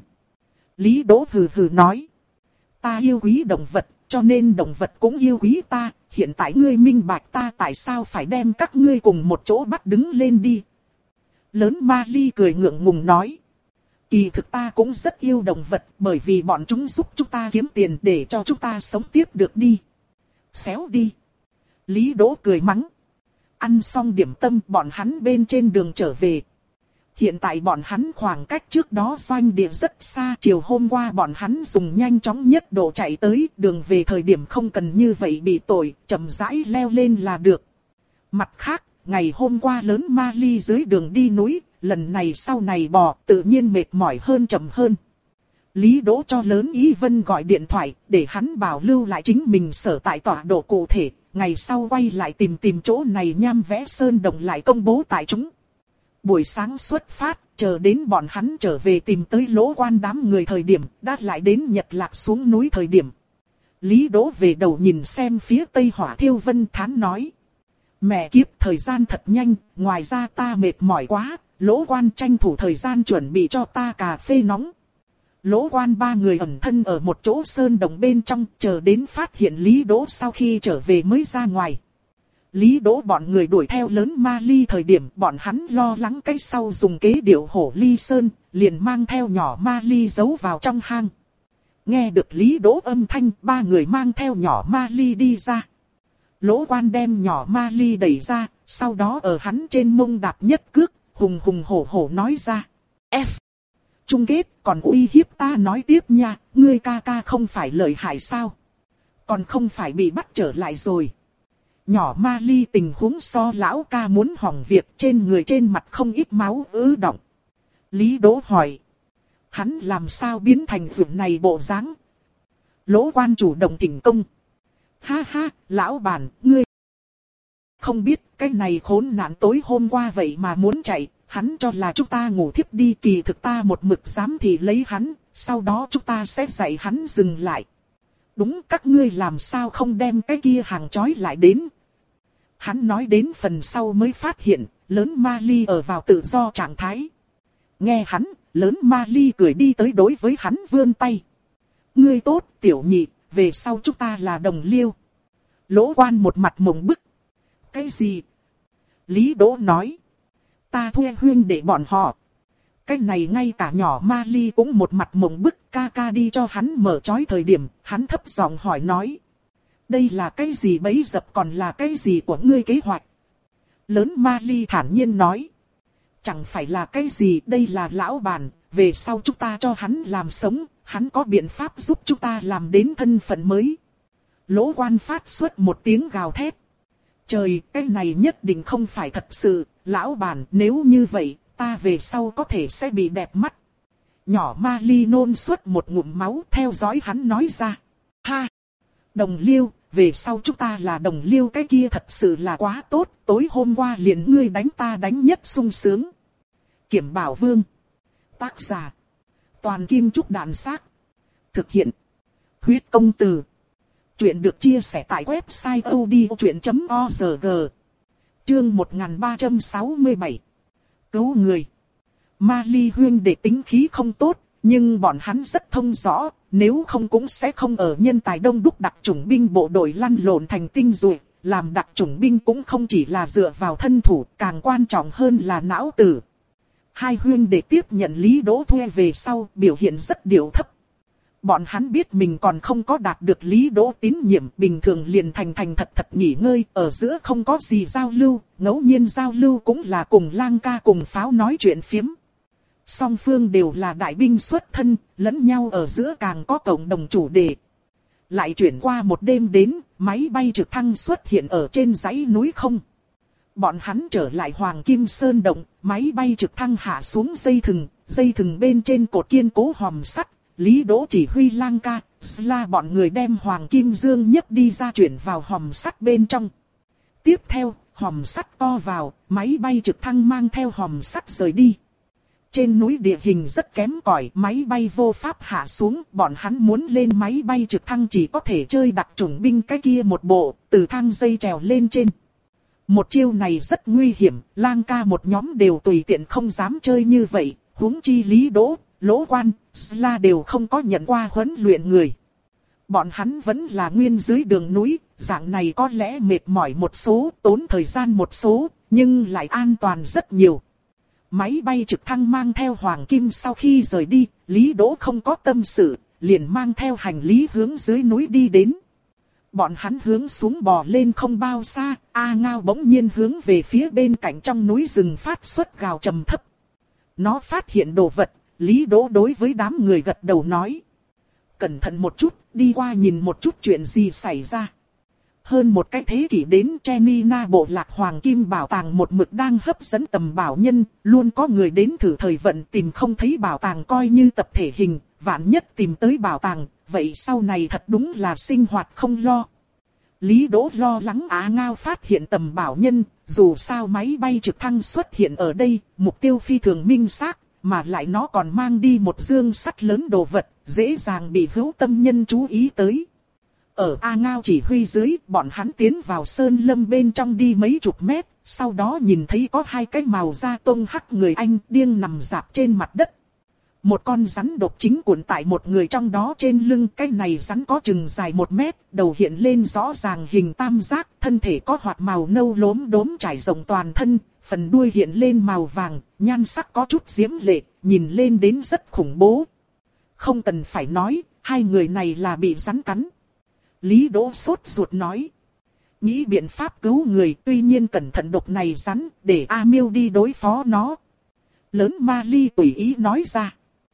Lý Đỗ hừ hừ nói. Ta yêu quý động vật, cho nên động vật cũng yêu quý ta, hiện tại ngươi minh bạch ta tại sao phải đem các ngươi cùng một chỗ bắt đứng lên đi. Lớn Ma Ly cười ngượng ngùng nói. Kỳ thực ta cũng rất yêu động vật, bởi vì bọn chúng giúp chúng ta kiếm tiền để cho chúng ta sống tiếp được đi. Xéo đi. Lý Đỗ cười mắng. Ăn xong điểm tâm bọn hắn bên trên đường trở về. Hiện tại bọn hắn khoảng cách trước đó doanh địa rất xa. Chiều hôm qua bọn hắn dùng nhanh chóng nhất độ chạy tới. Đường về thời điểm không cần như vậy bị tội, chậm rãi leo lên là được. Mặt khác, ngày hôm qua lớn Ma Ly dưới đường đi núi, lần này sau này bò tự nhiên mệt mỏi hơn chậm hơn. Lý Đỗ cho lớn Ý Vân gọi điện thoại, để hắn bảo lưu lại chính mình sở tại tọa độ cụ thể, ngày sau quay lại tìm tìm chỗ này nham vẽ sơn đồng lại công bố tại chúng. Buổi sáng xuất phát, chờ đến bọn hắn trở về tìm tới Lỗ Quan đám người thời điểm, đã lại đến Nhật Lạc xuống núi thời điểm. Lý Đỗ về đầu nhìn xem phía tây Hỏa Thiêu Vân thán nói. Mẹ kiếp, thời gian thật nhanh, ngoài ra ta mệt mỏi quá, Lỗ Quan tranh thủ thời gian chuẩn bị cho ta cà phê nóng. Lỗ Quan ba người ẩn thân ở một chỗ sơn đồng bên trong, chờ đến phát hiện Lý Đỗ sau khi trở về mới ra ngoài. Lý Đỗ bọn người đuổi theo lớn Ma Ly thời điểm bọn hắn lo lắng cái sau dùng kế điệu hổ ly sơn, liền mang theo nhỏ Ma Ly giấu vào trong hang. Nghe được Lý Đỗ âm thanh, ba người mang theo nhỏ Ma Ly đi ra. Lỗ Quan đem nhỏ Ma Ly đẩy ra, sau đó ở hắn trên mông đạp nhất cước, hùng hùng hổ hổ nói ra. F. Chung kết, còn uy hiếp ta nói tiếp nha, ngươi ca ca không phải lợi hại sao? Còn không phải bị bắt trở lại rồi. Nhỏ Ma Ly tình huống so lão ca muốn hỏng việc, trên người trên mặt không ít máu ứ động. Lý Đỗ hỏi. Hắn làm sao biến thành vượn này bộ dáng? Lỗ Quan chủ động thỉnh công. Ha ha, lão bản, ngươi không biết cái này khốn nạn tối hôm qua vậy mà muốn chạy. Hắn cho là chúng ta ngủ thiếp đi, kỳ thực ta một mực dám thì lấy hắn, sau đó chúng ta sẽ dạy hắn dừng lại. Đúng, các ngươi làm sao không đem cái kia hàng trói lại đến. Hắn nói đến phần sau mới phát hiện, lớn Ma Ly ở vào tự do trạng thái. Nghe hắn, lớn Ma Ly cười đi tới đối với hắn vươn tay. Ngươi tốt, tiểu nhị, về sau chúng ta là đồng liêu. Lỗ Quan một mặt mộng bức. Cái gì? Lý Đỗ nói. Ta thuê huyên để bọn họ. Cái này ngay cả nhỏ Ma Ly cũng một mặt mộng bức, ca ca đi cho hắn mở trói thời điểm, hắn thấp giọng hỏi nói. Đây là cái gì bấy dập, còn là cái gì của ngươi kế hoạch? Lớn Ma Ly thản nhiên nói. Chẳng phải là cái gì, đây là lão bản, về sau chúng ta cho hắn làm sống, hắn có biện pháp giúp chúng ta làm đến thân phận mới. Lỗ Quan phát xuất một tiếng gào thét. Trời, cái này nhất định không phải thật sự, lão bản, nếu như vậy, ta về sau có thể sẽ bị đẹp mắt. Nhỏ Mali nôn suốt một ngụm máu theo dõi hắn nói ra. Ha! Đồng liêu, về sau chúng ta là đồng liêu, cái kia thật sự là quá tốt, tối hôm qua liền ngươi đánh ta đánh nhất sung sướng. Kiểm Bảo Vương. Tác giả. Toàn Kim Trúc Đạn Xác. Thực hiện. Huyết Công Từ. Chuyện được chia sẻ tại website odchuyện chấm org. Chương một nghìn ba trăm sáu mươi bảy. Cứu người. Mali huyên để tính khí không tốt, nhưng bọn hắn rất thông rõ, nếu không cũng sẽ không ở nhân tài đông đúc đặc chủng binh bộ đội lăn lộn thành tinh rồi. Làm đặc chủng binh cũng không chỉ là dựa vào thân thủ, càng quan trọng hơn là não tử. Hai huyên để tiếp nhận Lý Đỗ thuê về sau, biểu hiện rất điệu thấp. Bọn hắn biết mình còn không có đạt được Lý Đỗ tín nhiệm, bình thường liền thành thành thật thật nghỉ ngơi, ở giữa không có gì giao lưu, ngẫu nhiên giao lưu cũng là cùng lang ca cùng pháo nói chuyện phiếm. Song phương đều là đại binh xuất thân, lẫn nhau ở giữa càng có cộng đồng chủ đề. Lại chuyển qua một đêm đến, máy bay trực thăng xuất hiện ở trên dãy núi không. Bọn hắn trở lại Hoàng Kim Sơn Động, máy bay trực thăng hạ xuống dây thừng, dây thừng bên trên cột kiên cố hòm sắt. Lý Đỗ chỉ huy lang ca, Sla bọn người đem Hoàng Kim Dương nhấc đi ra chuyển vào hòm sắt bên trong. Tiếp theo, hòm sắt to vào, máy bay trực thăng mang theo hòm sắt rời đi. Trên núi địa hình rất kém cỏi, máy bay vô pháp hạ xuống, bọn hắn muốn lên máy bay trực thăng chỉ có thể chơi đặc chủng binh cái kia một bộ, từ thang dây trèo lên trên. Một chiêu này rất nguy hiểm, lang ca một nhóm đều tùy tiện không dám chơi như vậy, huống chi Lý Đỗ, Lỗ Quan, Sla đều không có nhận qua huấn luyện người. Bọn hắn vẫn là nguyên dưới đường núi, dạng này có lẽ mệt mỏi một số, tốn thời gian một số, nhưng lại an toàn rất nhiều. Máy bay trực thăng mang theo Hoàng Kim sau khi rời đi, Lý Đỗ không có tâm sự, liền mang theo hành lý hướng dưới núi đi đến. Bọn hắn hướng xuống bò lên không bao xa, A Ngao bỗng nhiên hướng về phía bên cạnh trong núi rừng phát xuất gào trầm thấp. Nó phát hiện đồ vật, Lý Đỗ đối với đám người gật đầu nói. Cẩn thận một chút, đi qua nhìn một chút chuyện gì xảy ra. Hơn một cái thế kỷ đến Chenina bộ lạc Hoàng Kim bảo tàng một mực đang hấp dẫn tầm bảo nhân, luôn có người đến thử thời vận tìm không thấy bảo tàng coi như tập thể hình, vạn nhất tìm tới bảo tàng, vậy sau này thật đúng là sinh hoạt không lo. Lý Đỗ lo lắng Á Ngao phát hiện tầm bảo nhân, dù sao máy bay trực thăng xuất hiện ở đây, mục tiêu phi thường minh xác, mà lại nó còn mang đi một dương sắt lớn đồ vật, dễ dàng bị hữu tâm nhân chú ý tới. Ở A Ngao chỉ huy dưới, bọn hắn tiến vào sơn lâm bên trong đi mấy chục mét, sau đó nhìn thấy có hai cái màu da tông hắc người Anh điên nằm rạp trên mặt đất. Một con rắn độc chính cuộn tại một người trong đó trên lưng, cái này rắn có chừng dài một mét, đầu hiện lên rõ ràng hình tam giác, thân thể có hoạt màu nâu lốm đốm trải rộng toàn thân, phần đuôi hiện lên màu vàng, nhan sắc có chút diễm lệ, nhìn lên đến rất khủng bố. Không cần phải nói, hai người này là bị rắn cắn. Lý Đỗ sốt ruột nói. Nghĩ biện pháp cứu người, tuy nhiên cẩn thận độc này rắn, để A Miêu đi đối phó nó. Lớn Mali tùy ý nói ra.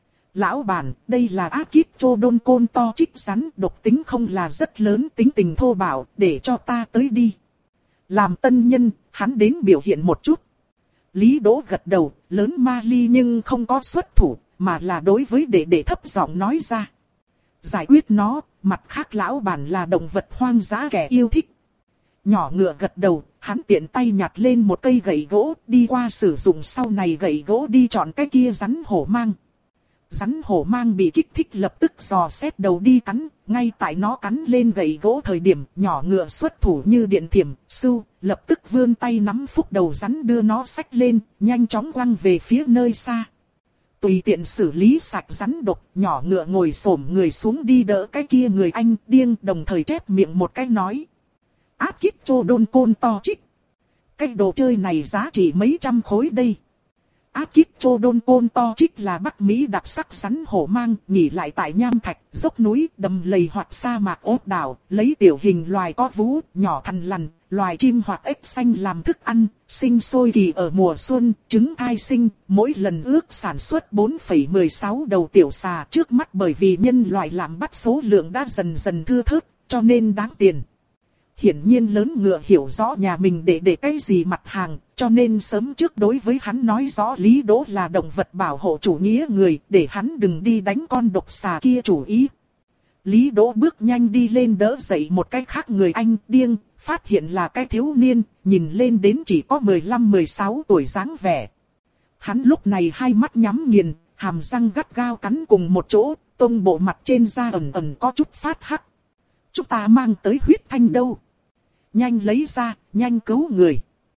Lão bản, đây là Akitchodon côn to trích rắn, độc tính không là rất lớn, tính tình thô bạo, để cho ta tới đi. Làm tân nhân, hắn đến biểu hiện một chút. Lý Đỗ gật đầu, lớn Mali nhưng không có xuất thủ, mà là đối với đệ đệ thấp giọng nói ra. Giải quyết nó, mặt khác lão bản là động vật hoang dã kẻ yêu thích. Nhỏ ngựa gật đầu, hắn tiện tay nhặt lên một cây gậy gỗ, đi qua sử dụng sau này gậy gỗ đi chọn cái kia rắn hổ mang. Rắn hổ mang bị kích thích lập tức dò xét đầu đi cắn, ngay tại nó cắn lên gậy gỗ thời điểm nhỏ ngựa xuất thủ như điện thiểm, sưu, lập tức vươn tay nắm phúc đầu rắn đưa nó xách lên, nhanh chóng quăng về phía nơi xa. Tùy tiện xử lý sạch rắn độc, nhỏ ngựa ngồi xổm người xuống đi đỡ cái kia người Anh điên, đồng thời chép miệng một cái nói. Akitchodon côn to trích. Cái đồ chơi này giá trị mấy trăm khối đây. Akitchodon côn to trích là Bắc Mỹ đặc sắc rắn hổ mang, nghỉ lại tại nham thạch, dốc núi, đầm lầy hoặc sa mạc ốt đảo, lấy tiểu hình loài có vú, nhỏ thằn lằn, loài chim hoặc ếch xanh làm thức ăn, sinh sôi kỳ ở mùa xuân, trứng thai sinh, mỗi lần ước sản xuất bốn phẩy mười sáu đầu tiểu xà, trước mắt bởi vì nhân loại làm bắt số lượng đã dần dần thưa thớt, cho nên đáng tiền. hiển nhiên lớn ngựa hiểu rõ nhà mình để để cái gì mặt hàng, cho nên sớm trước đối với hắn nói rõ Lý Đỗ là động vật bảo hộ chủ nghĩa người, để hắn đừng đi đánh con độc xà kia chủ ý. Lý Đỗ bước nhanh đi lên đỡ dậy một cái khác người anh điên, phát hiện là cái thiếu niên, nhìn lên đến chỉ có mười lăm mười sáu tuổi dáng vẻ. Hắn lúc này hai mắt nhắm nghiền, hàm răng gắt gao cắn cùng một chỗ, tông bộ mặt trên da ẩn ẩn có chút phát hắc. Chúng ta mang tới huyết thanh đâu? Nhanh lấy ra, nhanh cứu người.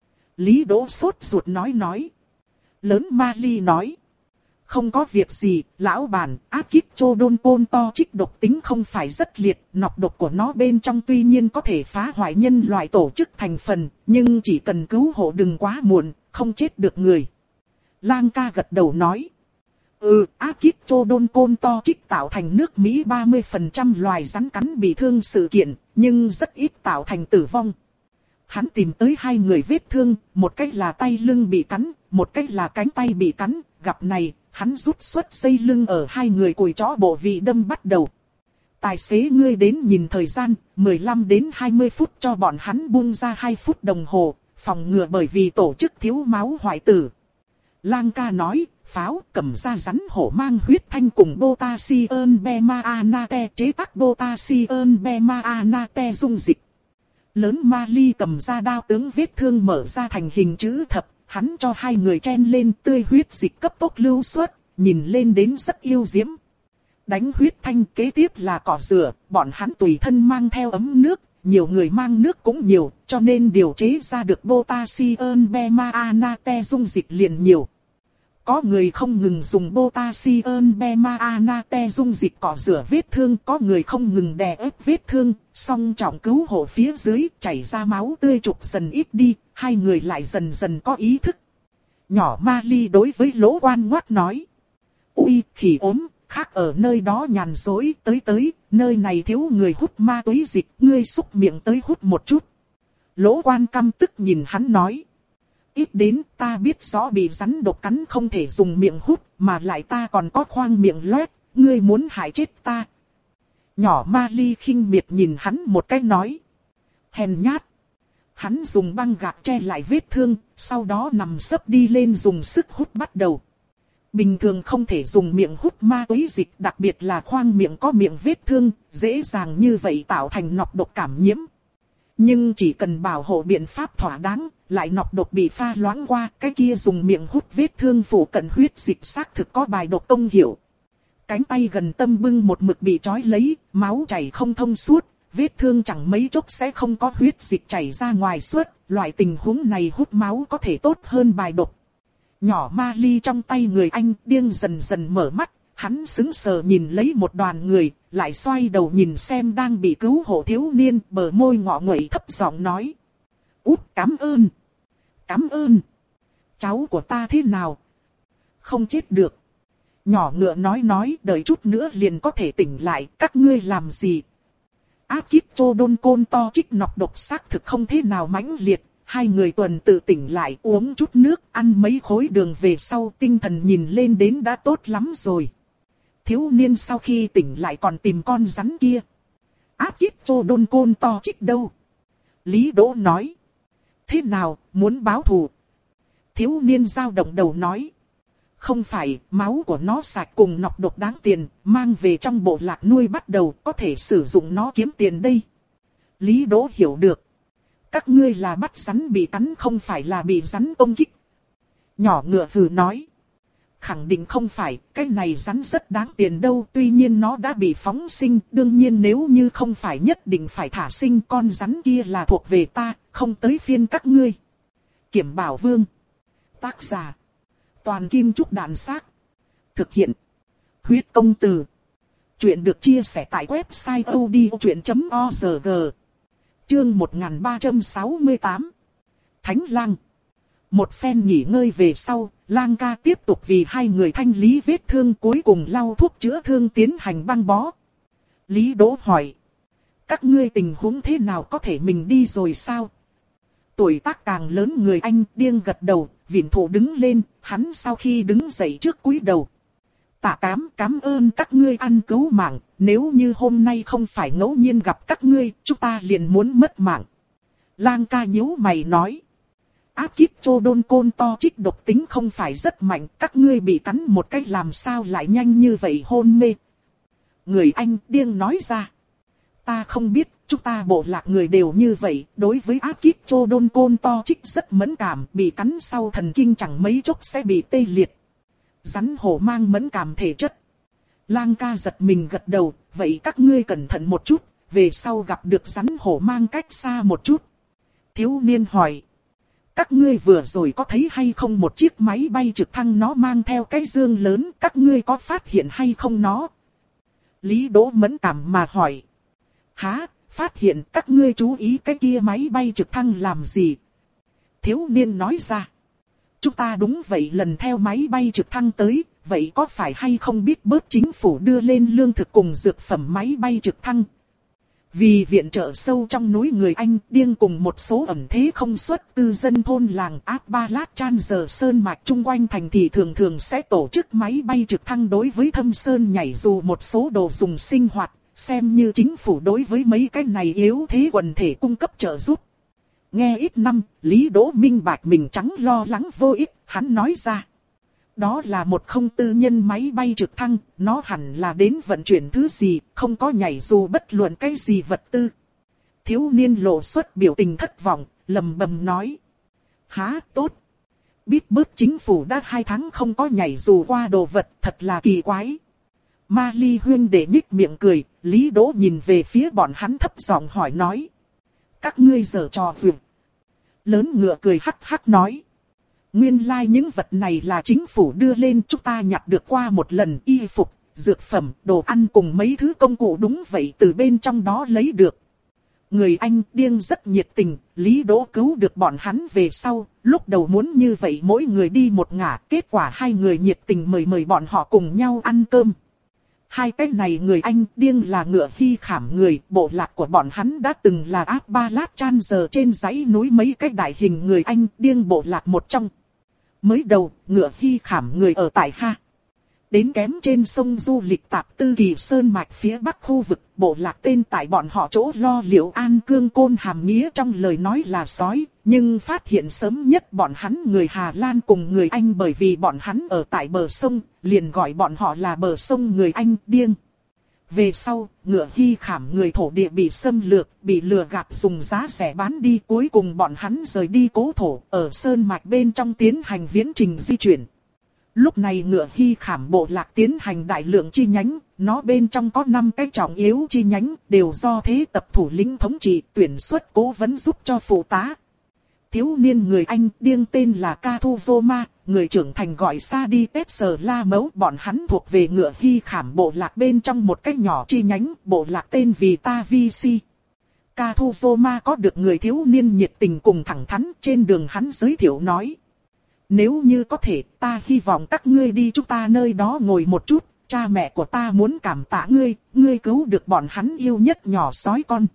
Lý Đỗ sốt ruột nói nói. Lớn Mali nói. Không có việc gì, lão bản, ác kích chô đôn côn to trích độc tính không phải rất liệt, nọc độc của nó bên trong tuy nhiên có thể phá hoại nhân loại tổ chức thành phần, nhưng chỉ cần cứu hộ đừng quá muộn, không chết được người. Lang ca gật đầu nói. Ừ, ác kích chô đôn côn to trích tạo thành nước Mỹ ba mươi phần trăm loài rắn cắn bị thương sự kiện, nhưng rất ít tạo thành tử vong. Hắn tìm tới hai người vết thương, một cách là tay lưng bị cắn, một cách là cánh tay bị cắn, gặp này, hắn rút xuất dây lưng ở hai người cùi chó bộ vị đâm bắt đầu. Tài xế ngươi đến nhìn thời gian, mười lăm đến hai mươi phút cho bọn hắn buông ra hai phút đồng hồ, phòng ngừa bởi vì tổ chức thiếu máu hoại tử. Lang ca nói, pháo cầm ra rắn hổ mang huyết thanh cùng Potassium Permanganate chế tác Potassium Permanganate dung dịch. Lớn Mali cầm ra đao tướng vết thương mở ra thành hình chữ thập, hắn cho hai người chen lên tươi huyết dịch cấp tốc lưu xuất, nhìn lên đến rất yêu diễm. Đánh huyết thanh kế tiếp là cỏ rửa, bọn hắn tùy thân mang theo ấm nước, nhiều người mang nước cũng nhiều, cho nên điều chế ra được Potassium Permanganate dung dịch liền nhiều. Có người không ngừng dùng Potassium Permanganate dung dịch cỏ rửa vết thương, có người không ngừng đè ép vết thương, song trọng cứu hộ phía dưới, chảy ra máu tươi trục dần ít đi, hai người lại dần dần có ý thức. Nhỏ Mali đối với Lỗ Quan ngoắt nói. Ui, khỉ ốm, khác ở nơi đó nhàn dối, tới tới, nơi này thiếu người hút ma túy dịch, ngươi xúc miệng tới hút một chút. Lỗ Quan căm tức nhìn hắn nói. Ít đến ta biết rõ bị rắn độc cắn không thể dùng miệng hút, mà lại ta còn có khoang miệng loét, ngươi muốn hại chết ta. Nhỏ Mali khinh miệt nhìn hắn một cái nói. Hèn nhát. Hắn dùng băng gạc che lại vết thương, sau đó nằm sấp đi lên dùng sức hút bắt đầu. Bình thường không thể dùng miệng hút ma túy dịch, đặc biệt là khoang miệng có miệng vết thương, dễ dàng như vậy tạo thành nọc độc cảm nhiễm. Nhưng chỉ cần bảo hộ biện pháp thỏa đáng, lại nọc độc bị pha loãng qua, cái kia dùng miệng hút vết thương phủ cận huyết dịch xác thực có bài độc công hiệu. Cánh tay gần tâm bưng một mực bị trói lấy, máu chảy không thông suốt, vết thương chẳng mấy chốc sẽ không có huyết dịch chảy ra ngoài suốt, loại tình huống này hút máu có thể tốt hơn bài độc. Nhỏ Mali trong tay người anh điên dần dần mở mắt, hắn sững sờ nhìn lấy một đoàn người, lại xoay đầu nhìn xem đang bị cứu hộ thiếu niên, bờ môi ngọ nguậy thấp giọng nói. Út cảm ơn, cảm ơn, cháu của ta thế nào? Không chết được. Nhỏ ngựa nói nói, đợi chút nữa liền có thể tỉnh lại, các ngươi làm gì? Áp kíp chô đôn côn to trích nọc độc xác thực không thế nào mãnh liệt, hai người tuần tự tỉnh lại uống chút nước, ăn mấy khối đường về sau tinh thần nhìn lên đến đã tốt lắm rồi. Thiếu niên sau khi tỉnh lại còn tìm con rắn kia. Áp kíp chô đôn côn to trích đâu? Lý Đỗ nói. Thế nào, muốn báo thù? Thiếu niên dao động đầu nói. Không phải, máu của nó sạch cùng nọc độc đáng tiền, mang về trong bộ lạc nuôi bắt đầu, có thể sử dụng nó kiếm tiền đây. Lý Đỗ hiểu được. Các ngươi là bắt rắn bị cắn không phải là bị rắn công kích. Nhỏ ngựa hừ nói. Khẳng định không phải, cái này rắn rất đáng tiền đâu, tuy nhiên nó đã bị phóng sinh, đương nhiên nếu như không phải nhất định phải thả sinh, con rắn kia là thuộc về ta, không tới phiên các ngươi. Kiểm Bảo Vương. Tác giả. Toàn Kim Trúc Đạn Xác. Thực hiện. Huyết Công Từ. Chuyện được chia sẻ tại website odchuyện chấm org. Chương một nghìn ba trăm sáu mươi tám. Thánh Lang. Một phen nghỉ ngơi về sau, Lang ca tiếp tục vì hai người thanh lý vết thương, cuối cùng lau thuốc chữa thương tiến hành băng bó. Lý Đỗ hỏi. Các ngươi tình huống thế nào, có thể mình đi rồi sao? Tuổi tác càng lớn người anh điên gật đầu, Vịn Thụ đứng lên, hắn sau khi đứng dậy trước cúi đầu. Tạ cám cảm ơn các ngươi ăn cứu mạng, nếu như hôm nay không phải ngẫu nhiên gặp các ngươi, chúng ta liền muốn mất mạng. Lang ca nhíu mày nói. Áp kích chô đôn côn to trích độc tính không phải rất mạnh, các ngươi bị cắn một cách làm sao lại nhanh như vậy hôn mê. Người anh điên nói ra. Ta không biết, chúng ta bộ lạc người đều như vậy, đối với áp kích chô đôn côn to trích rất mẫn cảm, bị cắn sau thần kinh chẳng mấy chốc sẽ bị tê liệt. Rắn hổ mang mẫn cảm thể chất. Lang ca giật mình gật đầu, vậy các ngươi cẩn thận một chút, về sau gặp được rắn hổ mang cách xa một chút. Thiếu niên hỏi. Các ngươi vừa rồi có thấy hay không một chiếc máy bay trực thăng nó mang theo cái dương lớn, các ngươi có phát hiện hay không nó? Lý Đỗ mẫn cảm mà hỏi. Hả, phát hiện, các ngươi chú ý cái kia máy bay trực thăng làm gì? Thiếu niên nói ra. Chúng ta đúng vậy lần theo máy bay trực thăng tới, vậy có phải hay không biết bớt chính phủ đưa lên lương thực cùng dược phẩm máy bay trực thăng? Vì viện trợ sâu trong núi người Anh điên cùng một số ẩn thế không xuất cư dân thôn làng Áp Ba Lát Chan giờ sơn mạch chung quanh thành thị thường thường sẽ tổ chức máy bay trực thăng đối với thâm sơn nhảy dù một số đồ dùng sinh hoạt, xem như chính phủ đối với mấy cái này yếu thế quần thể cung cấp trợ giúp. Nghe ít năm, Lý Đỗ minh bạch mình trắng lo lắng vô ích, hắn nói ra. Đó là một không tư nhân máy bay trực thăng, nó hẳn là đến vận chuyển thứ gì, không có nhảy dù bất luận cái gì vật tư. Thiếu niên lộ xuất biểu tình thất vọng, lầm bầm nói. Há, tốt. Biết bớt chính phủ đã hai tháng không có nhảy dù qua đồ vật, thật là kỳ quái. Ma Ly Huyên để nhích miệng cười, Lý Đỗ nhìn về phía bọn hắn thấp giọng hỏi nói. Các ngươi giở trò vượt. Lớn ngựa cười hắc hắc nói. Nguyên lai like những vật này là chính phủ đưa lên, chúng ta nhặt được qua một lần, y phục, dược phẩm, đồ ăn cùng mấy thứ công cụ đúng vậy từ bên trong đó lấy được. Người Anh điên rất nhiệt tình, Lý Đỗ cứu được bọn hắn về sau, lúc đầu muốn như vậy mỗi người đi một ngả, kết quả hai người nhiệt tình mời mời bọn họ cùng nhau ăn cơm. Hai cái này người Anh điên là ngựa Hy Khảm người, bộ lạc của bọn hắn đã từng là Áp Ba Lát Chan giờ trên dãy núi mấy cái đại hình người Anh điên bộ lạc một trong. Mới đầu, ngựa Hy Khảm người ở tại Ha. Đến kém trên sông du lịch tạp tư Kỳ Sơn mạch phía bắc khu vực, bộ lạc tên tại bọn họ chỗ lo liệu an cương côn hàm nghĩa trong lời nói là sói, nhưng phát hiện sớm nhất bọn hắn người Hà Lan cùng người Anh bởi vì bọn hắn ở tại bờ sông, liền gọi bọn họ là bờ sông người Anh điên. Về sau, ngựa Hy Khảm người thổ địa bị xâm lược, bị lừa gạt dùng giá rẻ bán đi, cuối cùng bọn hắn rời đi cố thổ, ở sơn mạch bên trong tiến hành viễn trình di chuyển. Lúc này ngựa Hy Khảm bộ lạc tiến hành đại lượng chi nhánh, nó bên trong có năm cái trọng yếu chi nhánh, đều do thế tập thủ lĩnh thống trị, tuyển xuất cố vấn giúp cho phụ tá. Thiếu niên người Anh điên tên là Kathuvoma, người trưởng thành gọi Sa Đi Tết Sờ La Mấu, bọn hắn thuộc về ngựa Hy Khảm bộ lạc bên trong một cái nhỏ chi nhánh, bộ lạc tên vì Ta Vi Si. Kathuvoma có được người thiếu niên nhiệt tình cùng thẳng thắn, trên đường hắn giới thiệu nói. Nếu như có thể, ta hy vọng các ngươi đi chúng ta nơi đó ngồi một chút, cha mẹ của ta muốn cảm tạ ngươi, ngươi cứu được bọn hắn yêu nhất nhỏ sói con.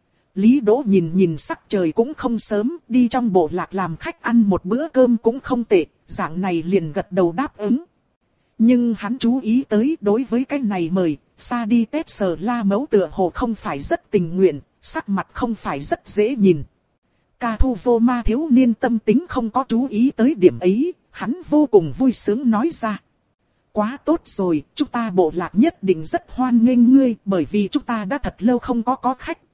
Lý Đỗ nhìn nhìn sắc trời cũng không sớm, đi trong bộ lạc làm khách ăn một bữa cơm cũng không tệ, dạng này liền gật đầu đáp ứng. Nhưng hắn chú ý tới đối với cái này mời, Sa Đi Tết Sờ La Mấu tựa hồ không phải rất tình nguyện, sắc mặt không phải rất dễ nhìn. Kathuvoma thiếu niên tâm tính không có chú ý tới điểm ấy, hắn vô cùng vui sướng nói ra. Quá tốt rồi, chúng ta bộ lạc nhất định rất hoan nghênh ngươi, bởi vì chúng ta đã thật lâu không có có khách.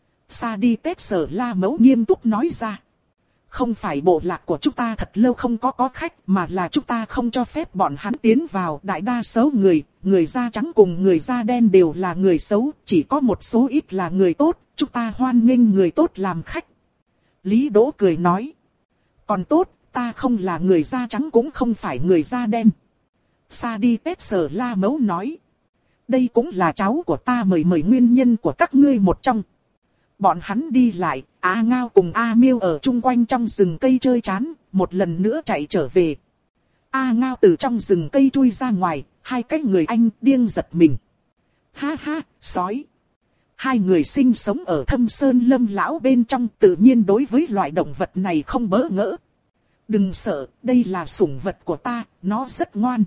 Sa Đi Tết Sờ La Mấu nghiêm túc nói ra. Không phải bộ lạc của chúng ta thật lâu không có có khách, mà là chúng ta không cho phép bọn hắn tiến vào. Đại đa số người, người da trắng cùng người da đen đều là người xấu, chỉ có một số ít là người tốt, chúng ta hoan nghênh người tốt làm khách. Lý Đỗ cười nói. Còn tốt, ta không là người da trắng cũng không phải người da đen. Sa Đi Tết Sờ La Mấu nói. Đây cũng là cháu của ta mời mời nguyên nhân của các ngươi một trong. Bọn hắn đi lại, A Ngao cùng A Miêu ở chung quanh trong rừng cây chơi chán, một lần nữa chạy trở về. A Ngao từ trong rừng cây chui ra ngoài, hai cái người Anh điên giật mình. Ha ha, sói. Hai người sinh sống ở thâm sơn lâm lão bên trong, tự nhiên đối với loại động vật này không bỡ ngỡ. Đừng sợ, đây là sủng vật của ta, nó rất ngoan.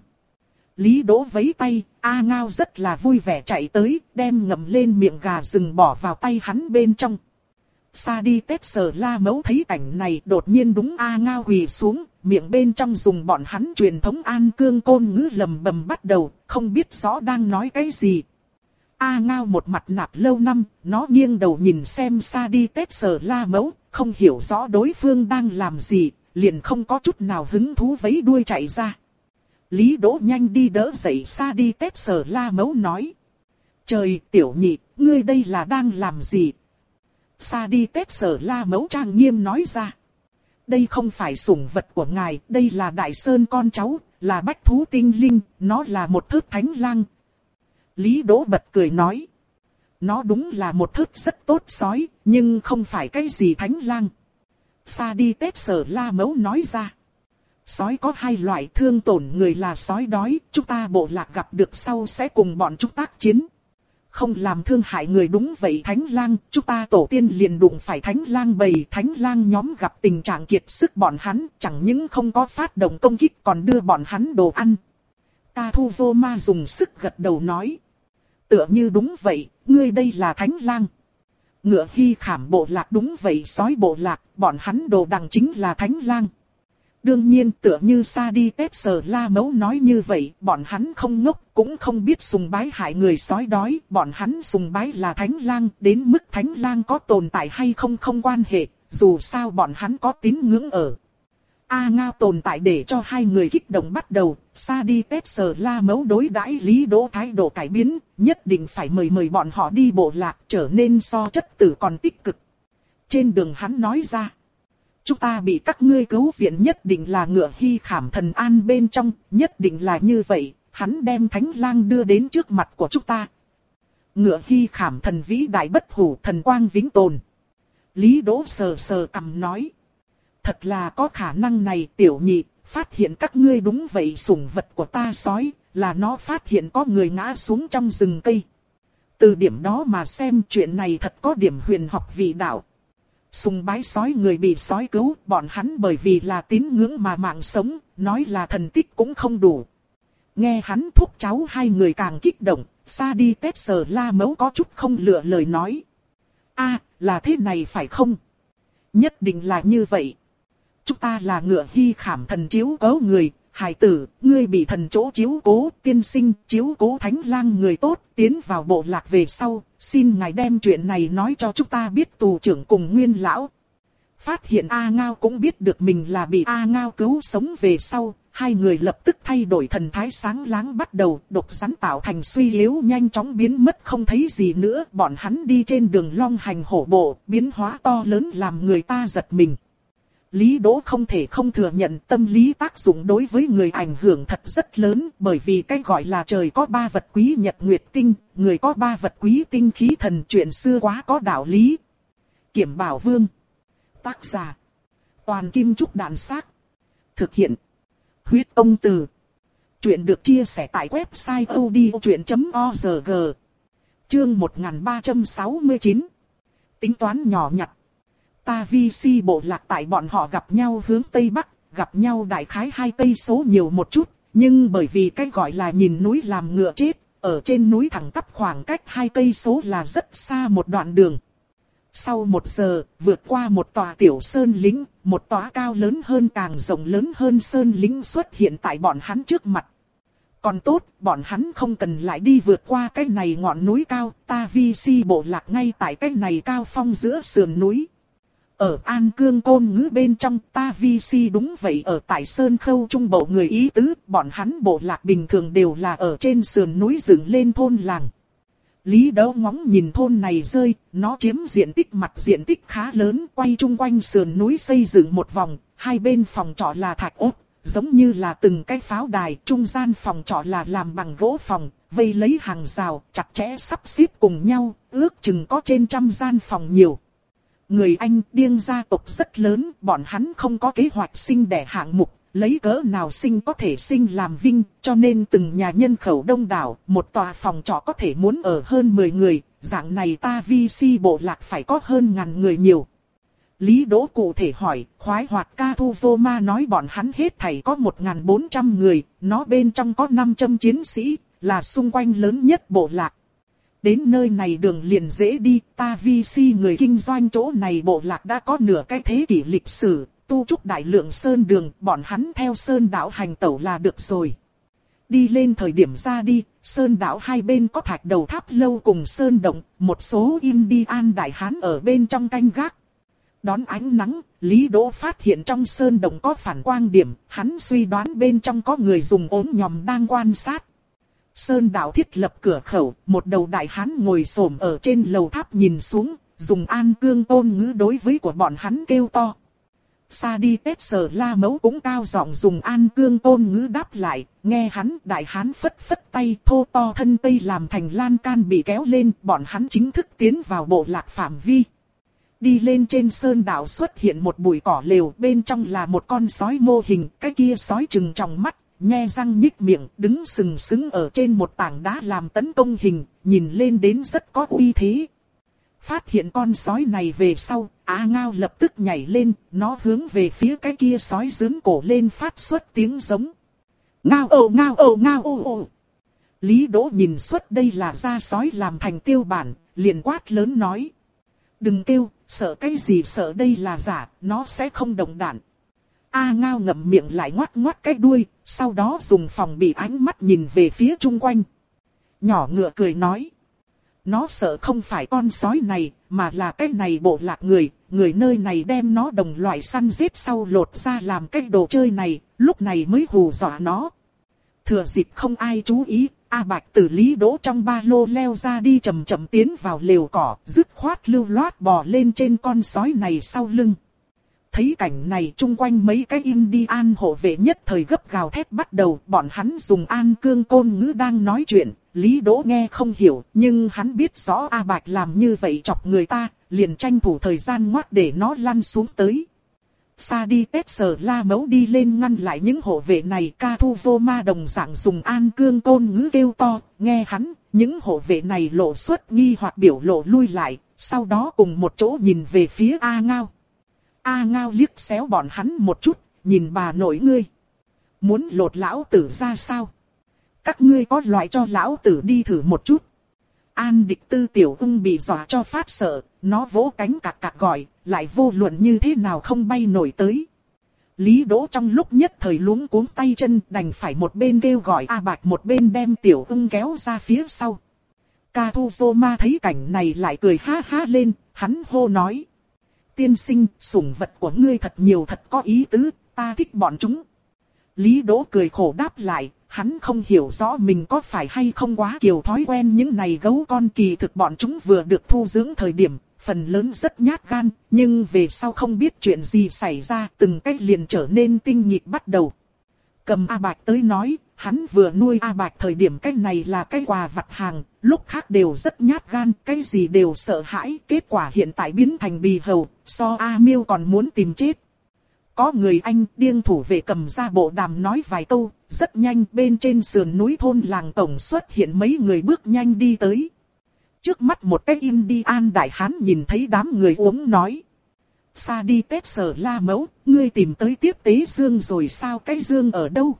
Lý Đỗ vẫy tay, A Ngao rất là vui vẻ chạy tới, đem ngậm lên miệng gà rừng bỏ vào tay hắn bên trong. Sa đi tết sờ la mấu thấy cảnh này đột nhiên đúng A Ngao quỳ xuống, miệng bên trong dùng bọn hắn truyền thống An Cương côn ngữ lầm bầm bắt đầu, không biết rõ đang nói cái gì. A Ngao một mặt nạt lâu năm, nó nghiêng đầu nhìn xem Sa đi tết sờ la mấu, không hiểu rõ đối phương đang làm gì, liền không có chút nào hứng thú vẫy đuôi chạy ra. Lý Đỗ nhanh đi đỡ dậy Sa đi tết sờ la mấu nói. Trời, tiểu nhị, ngươi đây là đang làm gì? Sa đi tết sờ la mấu trang nghiêm nói ra. Đây không phải sủng vật của ngài, đây là Đại Sơn con cháu, là bách thú tinh linh, nó là một thước thánh lang. Lý Đỗ bật cười nói. Nó đúng là một thước rất tốt sói, nhưng không phải cái gì thánh lang. Sa đi tết sờ la mấu nói ra. Sói có hai loại, thương tổn người là sói đói, chúng ta bộ lạc gặp được sau sẽ cùng bọn chúng tác chiến. Không làm thương hại người đúng vậy thánh lang, chúng ta tổ tiên liền đụng phải thánh lang bầy, thánh lang nhóm gặp tình trạng kiệt sức bọn hắn, chẳng những không có phát động công kích còn đưa bọn hắn đồ ăn. Ta Thu Vô Ma dùng sức gật đầu nói. Tựa như đúng vậy, ngươi đây là thánh lang. Ngựa Hy Khảm bộ lạc đúng vậy sói bộ lạc, bọn hắn đồ đằng chính là thánh lang. Đương nhiên tựa như Sa đi tết sờ la mấu nói như vậy, bọn hắn không ngốc, cũng không biết sùng bái hại người sói đói, bọn hắn sùng bái là thánh lang, đến mức thánh lang có tồn tại hay không không quan hệ, dù sao bọn hắn có tín ngưỡng ở. A Ngao tồn tại để cho hai người kích động bắt đầu, Sa đi tết sờ la mấu đối đãi Lý Đỗ thái độ cải biến, nhất định phải mời mời bọn họ đi bộ lạc trở nên so chất tử còn tích cực. Trên đường hắn nói ra. Chúng ta bị các ngươi cứu viện nhất định là Ngựa Hy Khảm thần an bên trong, nhất định là như vậy, hắn đem thánh lang đưa đến trước mặt của chúng ta. Ngựa Hy Khảm thần vĩ đại bất hủ thần quang vĩnh tồn. Lý Đỗ sờ sờ cằm nói. Thật là có khả năng này tiểu nhị, phát hiện các ngươi đúng vậy sủng vật của ta sói, là nó phát hiện có người ngã xuống trong rừng cây. Từ điểm đó mà xem chuyện này thật có điểm huyền học vị đạo. Sùng bái sói người bị sói cứu, bọn hắn bởi vì là tín ngưỡng mà mạng sống, nói là thần tích cũng không đủ. Nghe hắn thúc cháu hai người càng kích động, Sa đi tết sờ la mấu có chút không lựa lời nói. A, là thế này phải không? Nhất định là như vậy. Chúng ta là Ngựa Hy Khảm thần chiếu cố người, hài tử, ngươi bị thần chỗ chiếu cố, tiên sinh chiếu cố thánh lang người tốt, tiến vào bộ lạc về sau, xin ngài đem chuyện này nói cho chúng ta biết tù trưởng cùng nguyên lão. Phát hiện A Ngao cũng biết được mình là bị A Ngao cứu sống về sau, hai người lập tức thay đổi thần thái sáng láng bắt đầu, độc rắn tạo thành suy yếu nhanh chóng biến mất không thấy gì nữa, bọn hắn đi trên đường long hành hổ bộ, biến hóa to lớn làm người ta giật mình. Lý Đỗ không thể không thừa nhận tâm lý tác dụng đối với người ảnh hưởng thật rất lớn, bởi vì cái gọi là trời có ba vật quý nhật nguyệt tinh, người có ba vật quý tinh khí thần, chuyện xưa quá có đạo lý. Kiểm Bảo Vương. Tác giả. Toàn Kim Trúc Đạn Xác. Thực hiện. Huyết Ông Từ. Chuyện được chia sẻ tại website odchuyện chấm org. Chương một nghìn ba trăm sáu mươi chín. Tính toán nhỏ nhặt. Ta vi si bộ lạc tại bọn họ gặp nhau hướng Tây Bắc, gặp nhau đại khái hai cây số nhiều một chút, nhưng bởi vì cái gọi là nhìn núi làm ngựa chết, ở trên núi thẳng tắp khoảng cách hai cây số là rất xa một đoạn đường. Sau một giờ, vượt qua một tòa tiểu sơn lĩnh, một tòa cao lớn hơn càng rộng lớn hơn sơn lĩnh xuất hiện tại bọn hắn trước mặt. Còn tốt, bọn hắn không cần lại đi vượt qua cái này ngọn núi cao, ta vi si bộ lạc ngay tại cái này cao phong giữa sườn núi. Ở An Cương côn ngữ bên trong ta vi si đúng vậy ở tại Sơn Khâu Trung Bộ người ý tứ, bọn hắn bộ lạc bình thường đều là ở trên sườn núi dựng lên thôn làng. Lý Đỗ ngóng nhìn thôn này rơi, nó chiếm diện tích mặt diện tích khá lớn, quay chung quanh sườn núi xây dựng một vòng, hai bên phòng trọ là thạch ốt, giống như là từng cái pháo đài, trung gian phòng trọ là làm bằng gỗ phòng, vây lấy hàng rào, chặt chẽ sắp xếp cùng nhau, ước chừng có trên trăm gian phòng nhiều. Người Anh điên gia tộc rất lớn, bọn hắn không có kế hoạch sinh đẻ hạng mục, lấy cỡ nào sinh có thể sinh làm vinh, cho nên từng nhà nhân khẩu đông đảo, một tòa phòng trọ có thể muốn ở hơn mười người, dạng này ta vi si bộ lạc phải có hơn ngàn người nhiều. Lý Đỗ cụ thể hỏi, khoái hoạt ca Thu Vô Ma nói bọn hắn hết thảy có một nghìn bốn trăm người, nó bên trong có năm trăm chiến sĩ, là xung quanh lớn nhất bộ lạc. Đến nơi này đường liền dễ đi, ta vi si người kinh doanh chỗ này bộ lạc đã có nửa cái thế kỷ lịch sử, tu trúc đại lượng sơn đường, bọn hắn theo sơn đảo hành tẩu là được rồi. Đi lên thời điểm ra đi, sơn đảo hai bên có thạch đầu tháp lâu cùng sơn động, một số Indian đại hán ở bên trong canh gác. Đón ánh nắng, Lý Đỗ phát hiện trong sơn động có phản quang điểm, hắn suy đoán bên trong có người dùng ốm nhòm đang quan sát. Sơn đảo thiết lập cửa khẩu, một đầu đại hán ngồi xổm ở trên lầu tháp nhìn xuống, dùng an cương ôn ngữ đối với của bọn hắn kêu to. Sa đi Tết Sở La Mẫu cũng cao giọng dùng an cương ôn ngữ đáp lại, nghe hắn đại hán phất phất tay thô to thân cây làm thành lan can bị kéo lên, bọn hắn chính thức tiến vào bộ lạc phạm vi. Đi lên trên sơn đảo xuất hiện một bụi cỏ lều, bên trong là một con sói mô hình, cái kia sói trừng tròng mắt, nhe răng nhích miệng, đứng sừng sững ở trên một tảng đá làm tấn công hình, nhìn lên đến rất có uy thế. Phát hiện con sói này về sau, A Ngao lập tức nhảy lên, nó hướng về phía cái kia sói giương cổ lên phát xuất tiếng giống. Ngao ồ ngao ồ ngao ồ ồ. Lý Đỗ nhìn xuất đây là da sói làm thành tiêu bản, liền quát lớn nói. Đừng kêu, sợ cái gì sợ đây là giả, nó sẽ không động đạn. A Ngao ngậm miệng lại ngoắt ngoắt cái đuôi, sau đó dùng phòng bị ánh mắt nhìn về phía chung quanh. Nhỏ ngựa cười nói. Nó sợ không phải con sói này, mà là cái này bộ lạc người, người nơi này đem nó đồng loại săn giết sau lột ra làm cái đồ chơi này, lúc này mới hù dọa nó. Thừa dịp không ai chú ý, A Bạch từ Lý Đỗ trong ba lô leo ra đi chậm chậm tiến vào lều cỏ, dứt khoát lưu loát bò lên trên con sói này sau lưng. Thấy cảnh này chung quanh mấy cái Indian hộ vệ nhất thời gấp gào thét bắt đầu, bọn hắn dùng an cương côn ngữ đang nói chuyện, Lý Đỗ nghe không hiểu, nhưng hắn biết rõ A Bạch làm như vậy chọc người ta, liền tranh thủ thời gian ngoắt để nó lăn xuống tới. Sa đi Tết Sở La Mẫu đi lên ngăn lại những hộ vệ này, Ca Thu Vô Ma đồng dạng dùng an cương côn ngữ kêu to, nghe hắn, những hộ vệ này lộ xuất nghi hoặc biểu lộ lui lại, sau đó cùng một chỗ nhìn về phía A Ngao. A Ngao liếc xéo bọn hắn một chút, nhìn bà nội ngươi. Muốn lột lão tử ra sao? Các ngươi có loại cho lão tử đi thử một chút. An Địch Tư tiểu ung bị dọa cho phát sợ, nó vỗ cánh cạc cạc gọi, lại vô luận như thế nào không bay nổi tới. Lý Đỗ trong lúc nhất thời luống cuống tay chân đành phải một bên kêu gọi A Bạch một bên đem tiểu ung kéo ra phía sau. Ca Thu Vô Ma thấy cảnh này lại cười ha ha lên, hắn hô nói. Tiên sinh, sủng vật của ngươi thật nhiều thật có ý tứ, ta thích bọn chúng. Lý Đỗ cười khổ đáp lại, hắn không hiểu rõ mình có phải hay không quá kiều thói quen những này gấu con, kỳ thực bọn chúng vừa được thu dưỡng thời điểm, phần lớn rất nhát gan, nhưng về sau không biết chuyện gì xảy ra, từng cách liền trở nên tinh nhịp bắt đầu. Cầm A Bạch tới nói, hắn vừa nuôi A Bạch thời điểm cái này là cái quà vặt hàng, lúc khác đều rất nhát gan, cái gì đều sợ hãi, kết quả hiện tại biến thành bì hầu, so A Miêu còn muốn tìm chết. Có người Anh điên thủ vệ cầm ra bộ đàm nói vài câu, rất nhanh bên trên sườn núi thôn làng tổng xuất hiện mấy người bước nhanh đi tới. Trước mắt một cái Indian đại hán nhìn thấy đám người uống nói. Sa đi Tết Sở La Mẫu, ngươi tìm tới tiếp tế dương rồi sao, cái dương ở đâu?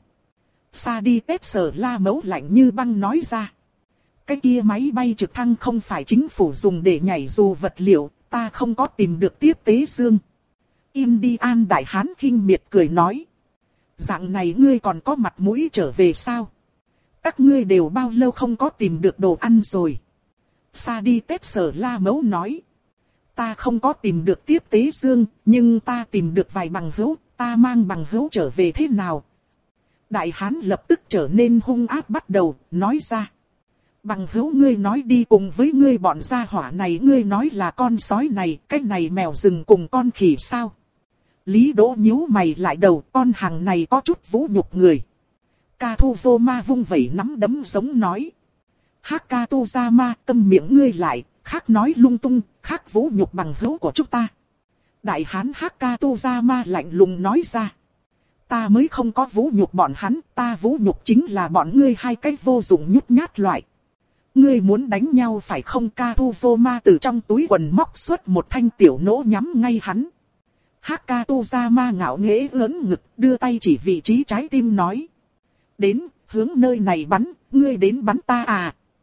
Sa đi Tết Sở La Mẫu lạnh như băng nói ra. Cái kia máy bay trực thăng không phải chính phủ dùng để nhảy dù vật liệu, ta không có tìm được tiếp tế dương. Indian đại hán khinh miệt cười nói. Dạng này ngươi còn có mặt mũi trở về sao? Các ngươi đều bao lâu không có tìm được đồ ăn rồi? Sa đi Tết Sở La Mẫu nói. Ta không có tìm được tiếp tế dương, nhưng ta tìm được vài bằng hữu, ta mang bằng hữu trở về thế nào? Đại hán lập tức trở nên hung ác bắt đầu, nói ra. Bằng hữu ngươi nói đi cùng với ngươi bọn gia hỏa này, ngươi nói là con sói này, cái này mèo rừng cùng con khỉ sao? Lý Đỗ nhíu mày lại đầu, con hàng này có chút vũ nhục người. Ca Thu Vô Ma vung vẩy nắm đấm giống nói. Hắc Ca Tu Gia Ma, câm miệng ngươi lại, khác nói lung tung, khác vũ nhục bằng hữu của chúng ta. Đại hán Hắc Ca Tu Gia Ma lạnh lùng nói ra. Ta mới không có vũ nhục bọn hắn, ta vũ nhục chính là bọn ngươi hai cái vô dụng nhút nhát loại. Ngươi muốn đánh nhau phải không? Ca Thu Vô Ma từ trong túi quần móc xuất một thanh tiểu nỗ nhắm ngay hắn. Hắc Ca Tu Gia Ma ngạo nghễ ưỡn ngực, đưa tay chỉ vị trí trái tim nói. Đến, hướng nơi này bắn, ngươi đến bắn ta à?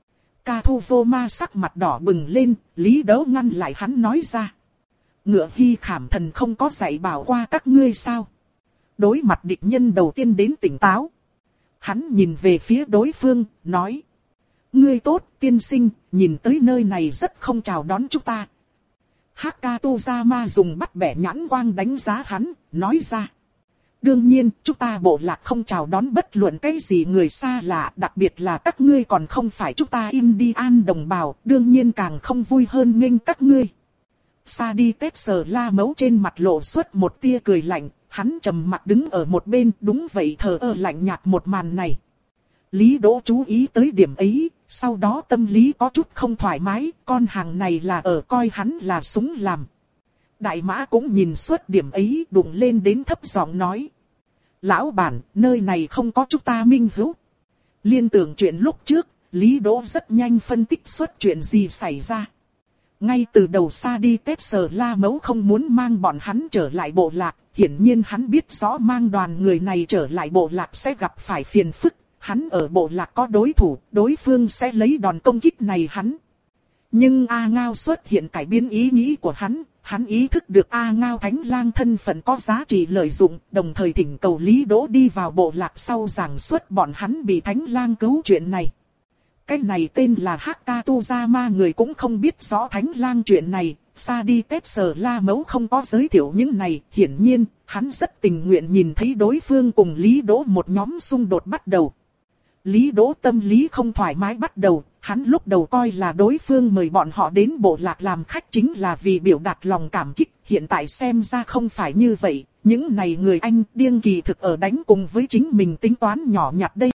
Hakatuzoma sắc mặt đỏ bừng lên, Lý Đấu ngăn lại hắn nói ra. Ngựa Hy Khảm Thần không có dạy bảo qua các ngươi sao? Đối mặt địch nhân đầu tiên đến tỉnh táo. Hắn nhìn về phía đối phương, nói. Ngươi tốt, tiên sinh, nhìn tới nơi này rất không chào đón chúng ta. Hakatuzama dùng bắt bẻ nhãn quang đánh giá hắn, nói ra. Đương nhiên, chúng ta bộ lạc không chào đón bất luận cái gì người xa lạ, đặc biệt là các ngươi còn không phải chúng ta Indian đồng bào, đương nhiên càng không vui hơn nghênh các ngươi. Sa đi tết sờ la mấu trên mặt lộ xuất một tia cười lạnh, hắn trầm mặt đứng ở một bên, đúng vậy thờ ơ lạnh nhạt một màn này. Lý Đỗ chú ý tới điểm ấy, sau đó tâm lý có chút không thoải mái, con hàng này là ở coi hắn là súng làm. Đại mã cũng nhìn suốt điểm ấy, đụng lên đến thấp giọng nói. Lão bản, nơi này không có chúng ta minh hữu. Liên tưởng chuyện lúc trước, Lý Đỗ rất nhanh phân tích suốt chuyện gì xảy ra. Ngay từ đầu Sa đi tết sờ la mấu không muốn mang bọn hắn trở lại bộ lạc, hiển nhiên hắn biết rõ mang đoàn người này trở lại bộ lạc sẽ gặp phải phiền phức. Hắn ở bộ lạc có đối thủ, đối phương sẽ lấy đòn công kích này hắn. Nhưng A Ngao xuất hiện cải biến ý nghĩ của hắn, hắn ý thức được A Ngao Thánh Lang thân phận có giá trị lợi dụng, đồng thời thỉnh cầu Lý Đỗ đi vào bộ lạc sau giảng xuất bọn hắn bị Thánh Lang cứu chuyện này. Cái này tên là Hakatuzama, người cũng không biết rõ Thánh Lang chuyện này, Sa đi tết sờ la mấu không có giới thiệu những này, hiển nhiên, hắn rất tình nguyện nhìn thấy đối phương cùng Lý Đỗ một nhóm xung đột bắt đầu. Lý Đỗ tâm lý không thoải mái bắt đầu, hắn lúc đầu coi là đối phương mời bọn họ đến bộ lạc làm khách chính là vì biểu đạt lòng cảm kích, hiện tại xem ra không phải như vậy, những này người Anh điên kỳ thực ở đánh cùng với chính mình tính toán nhỏ nhặt đây.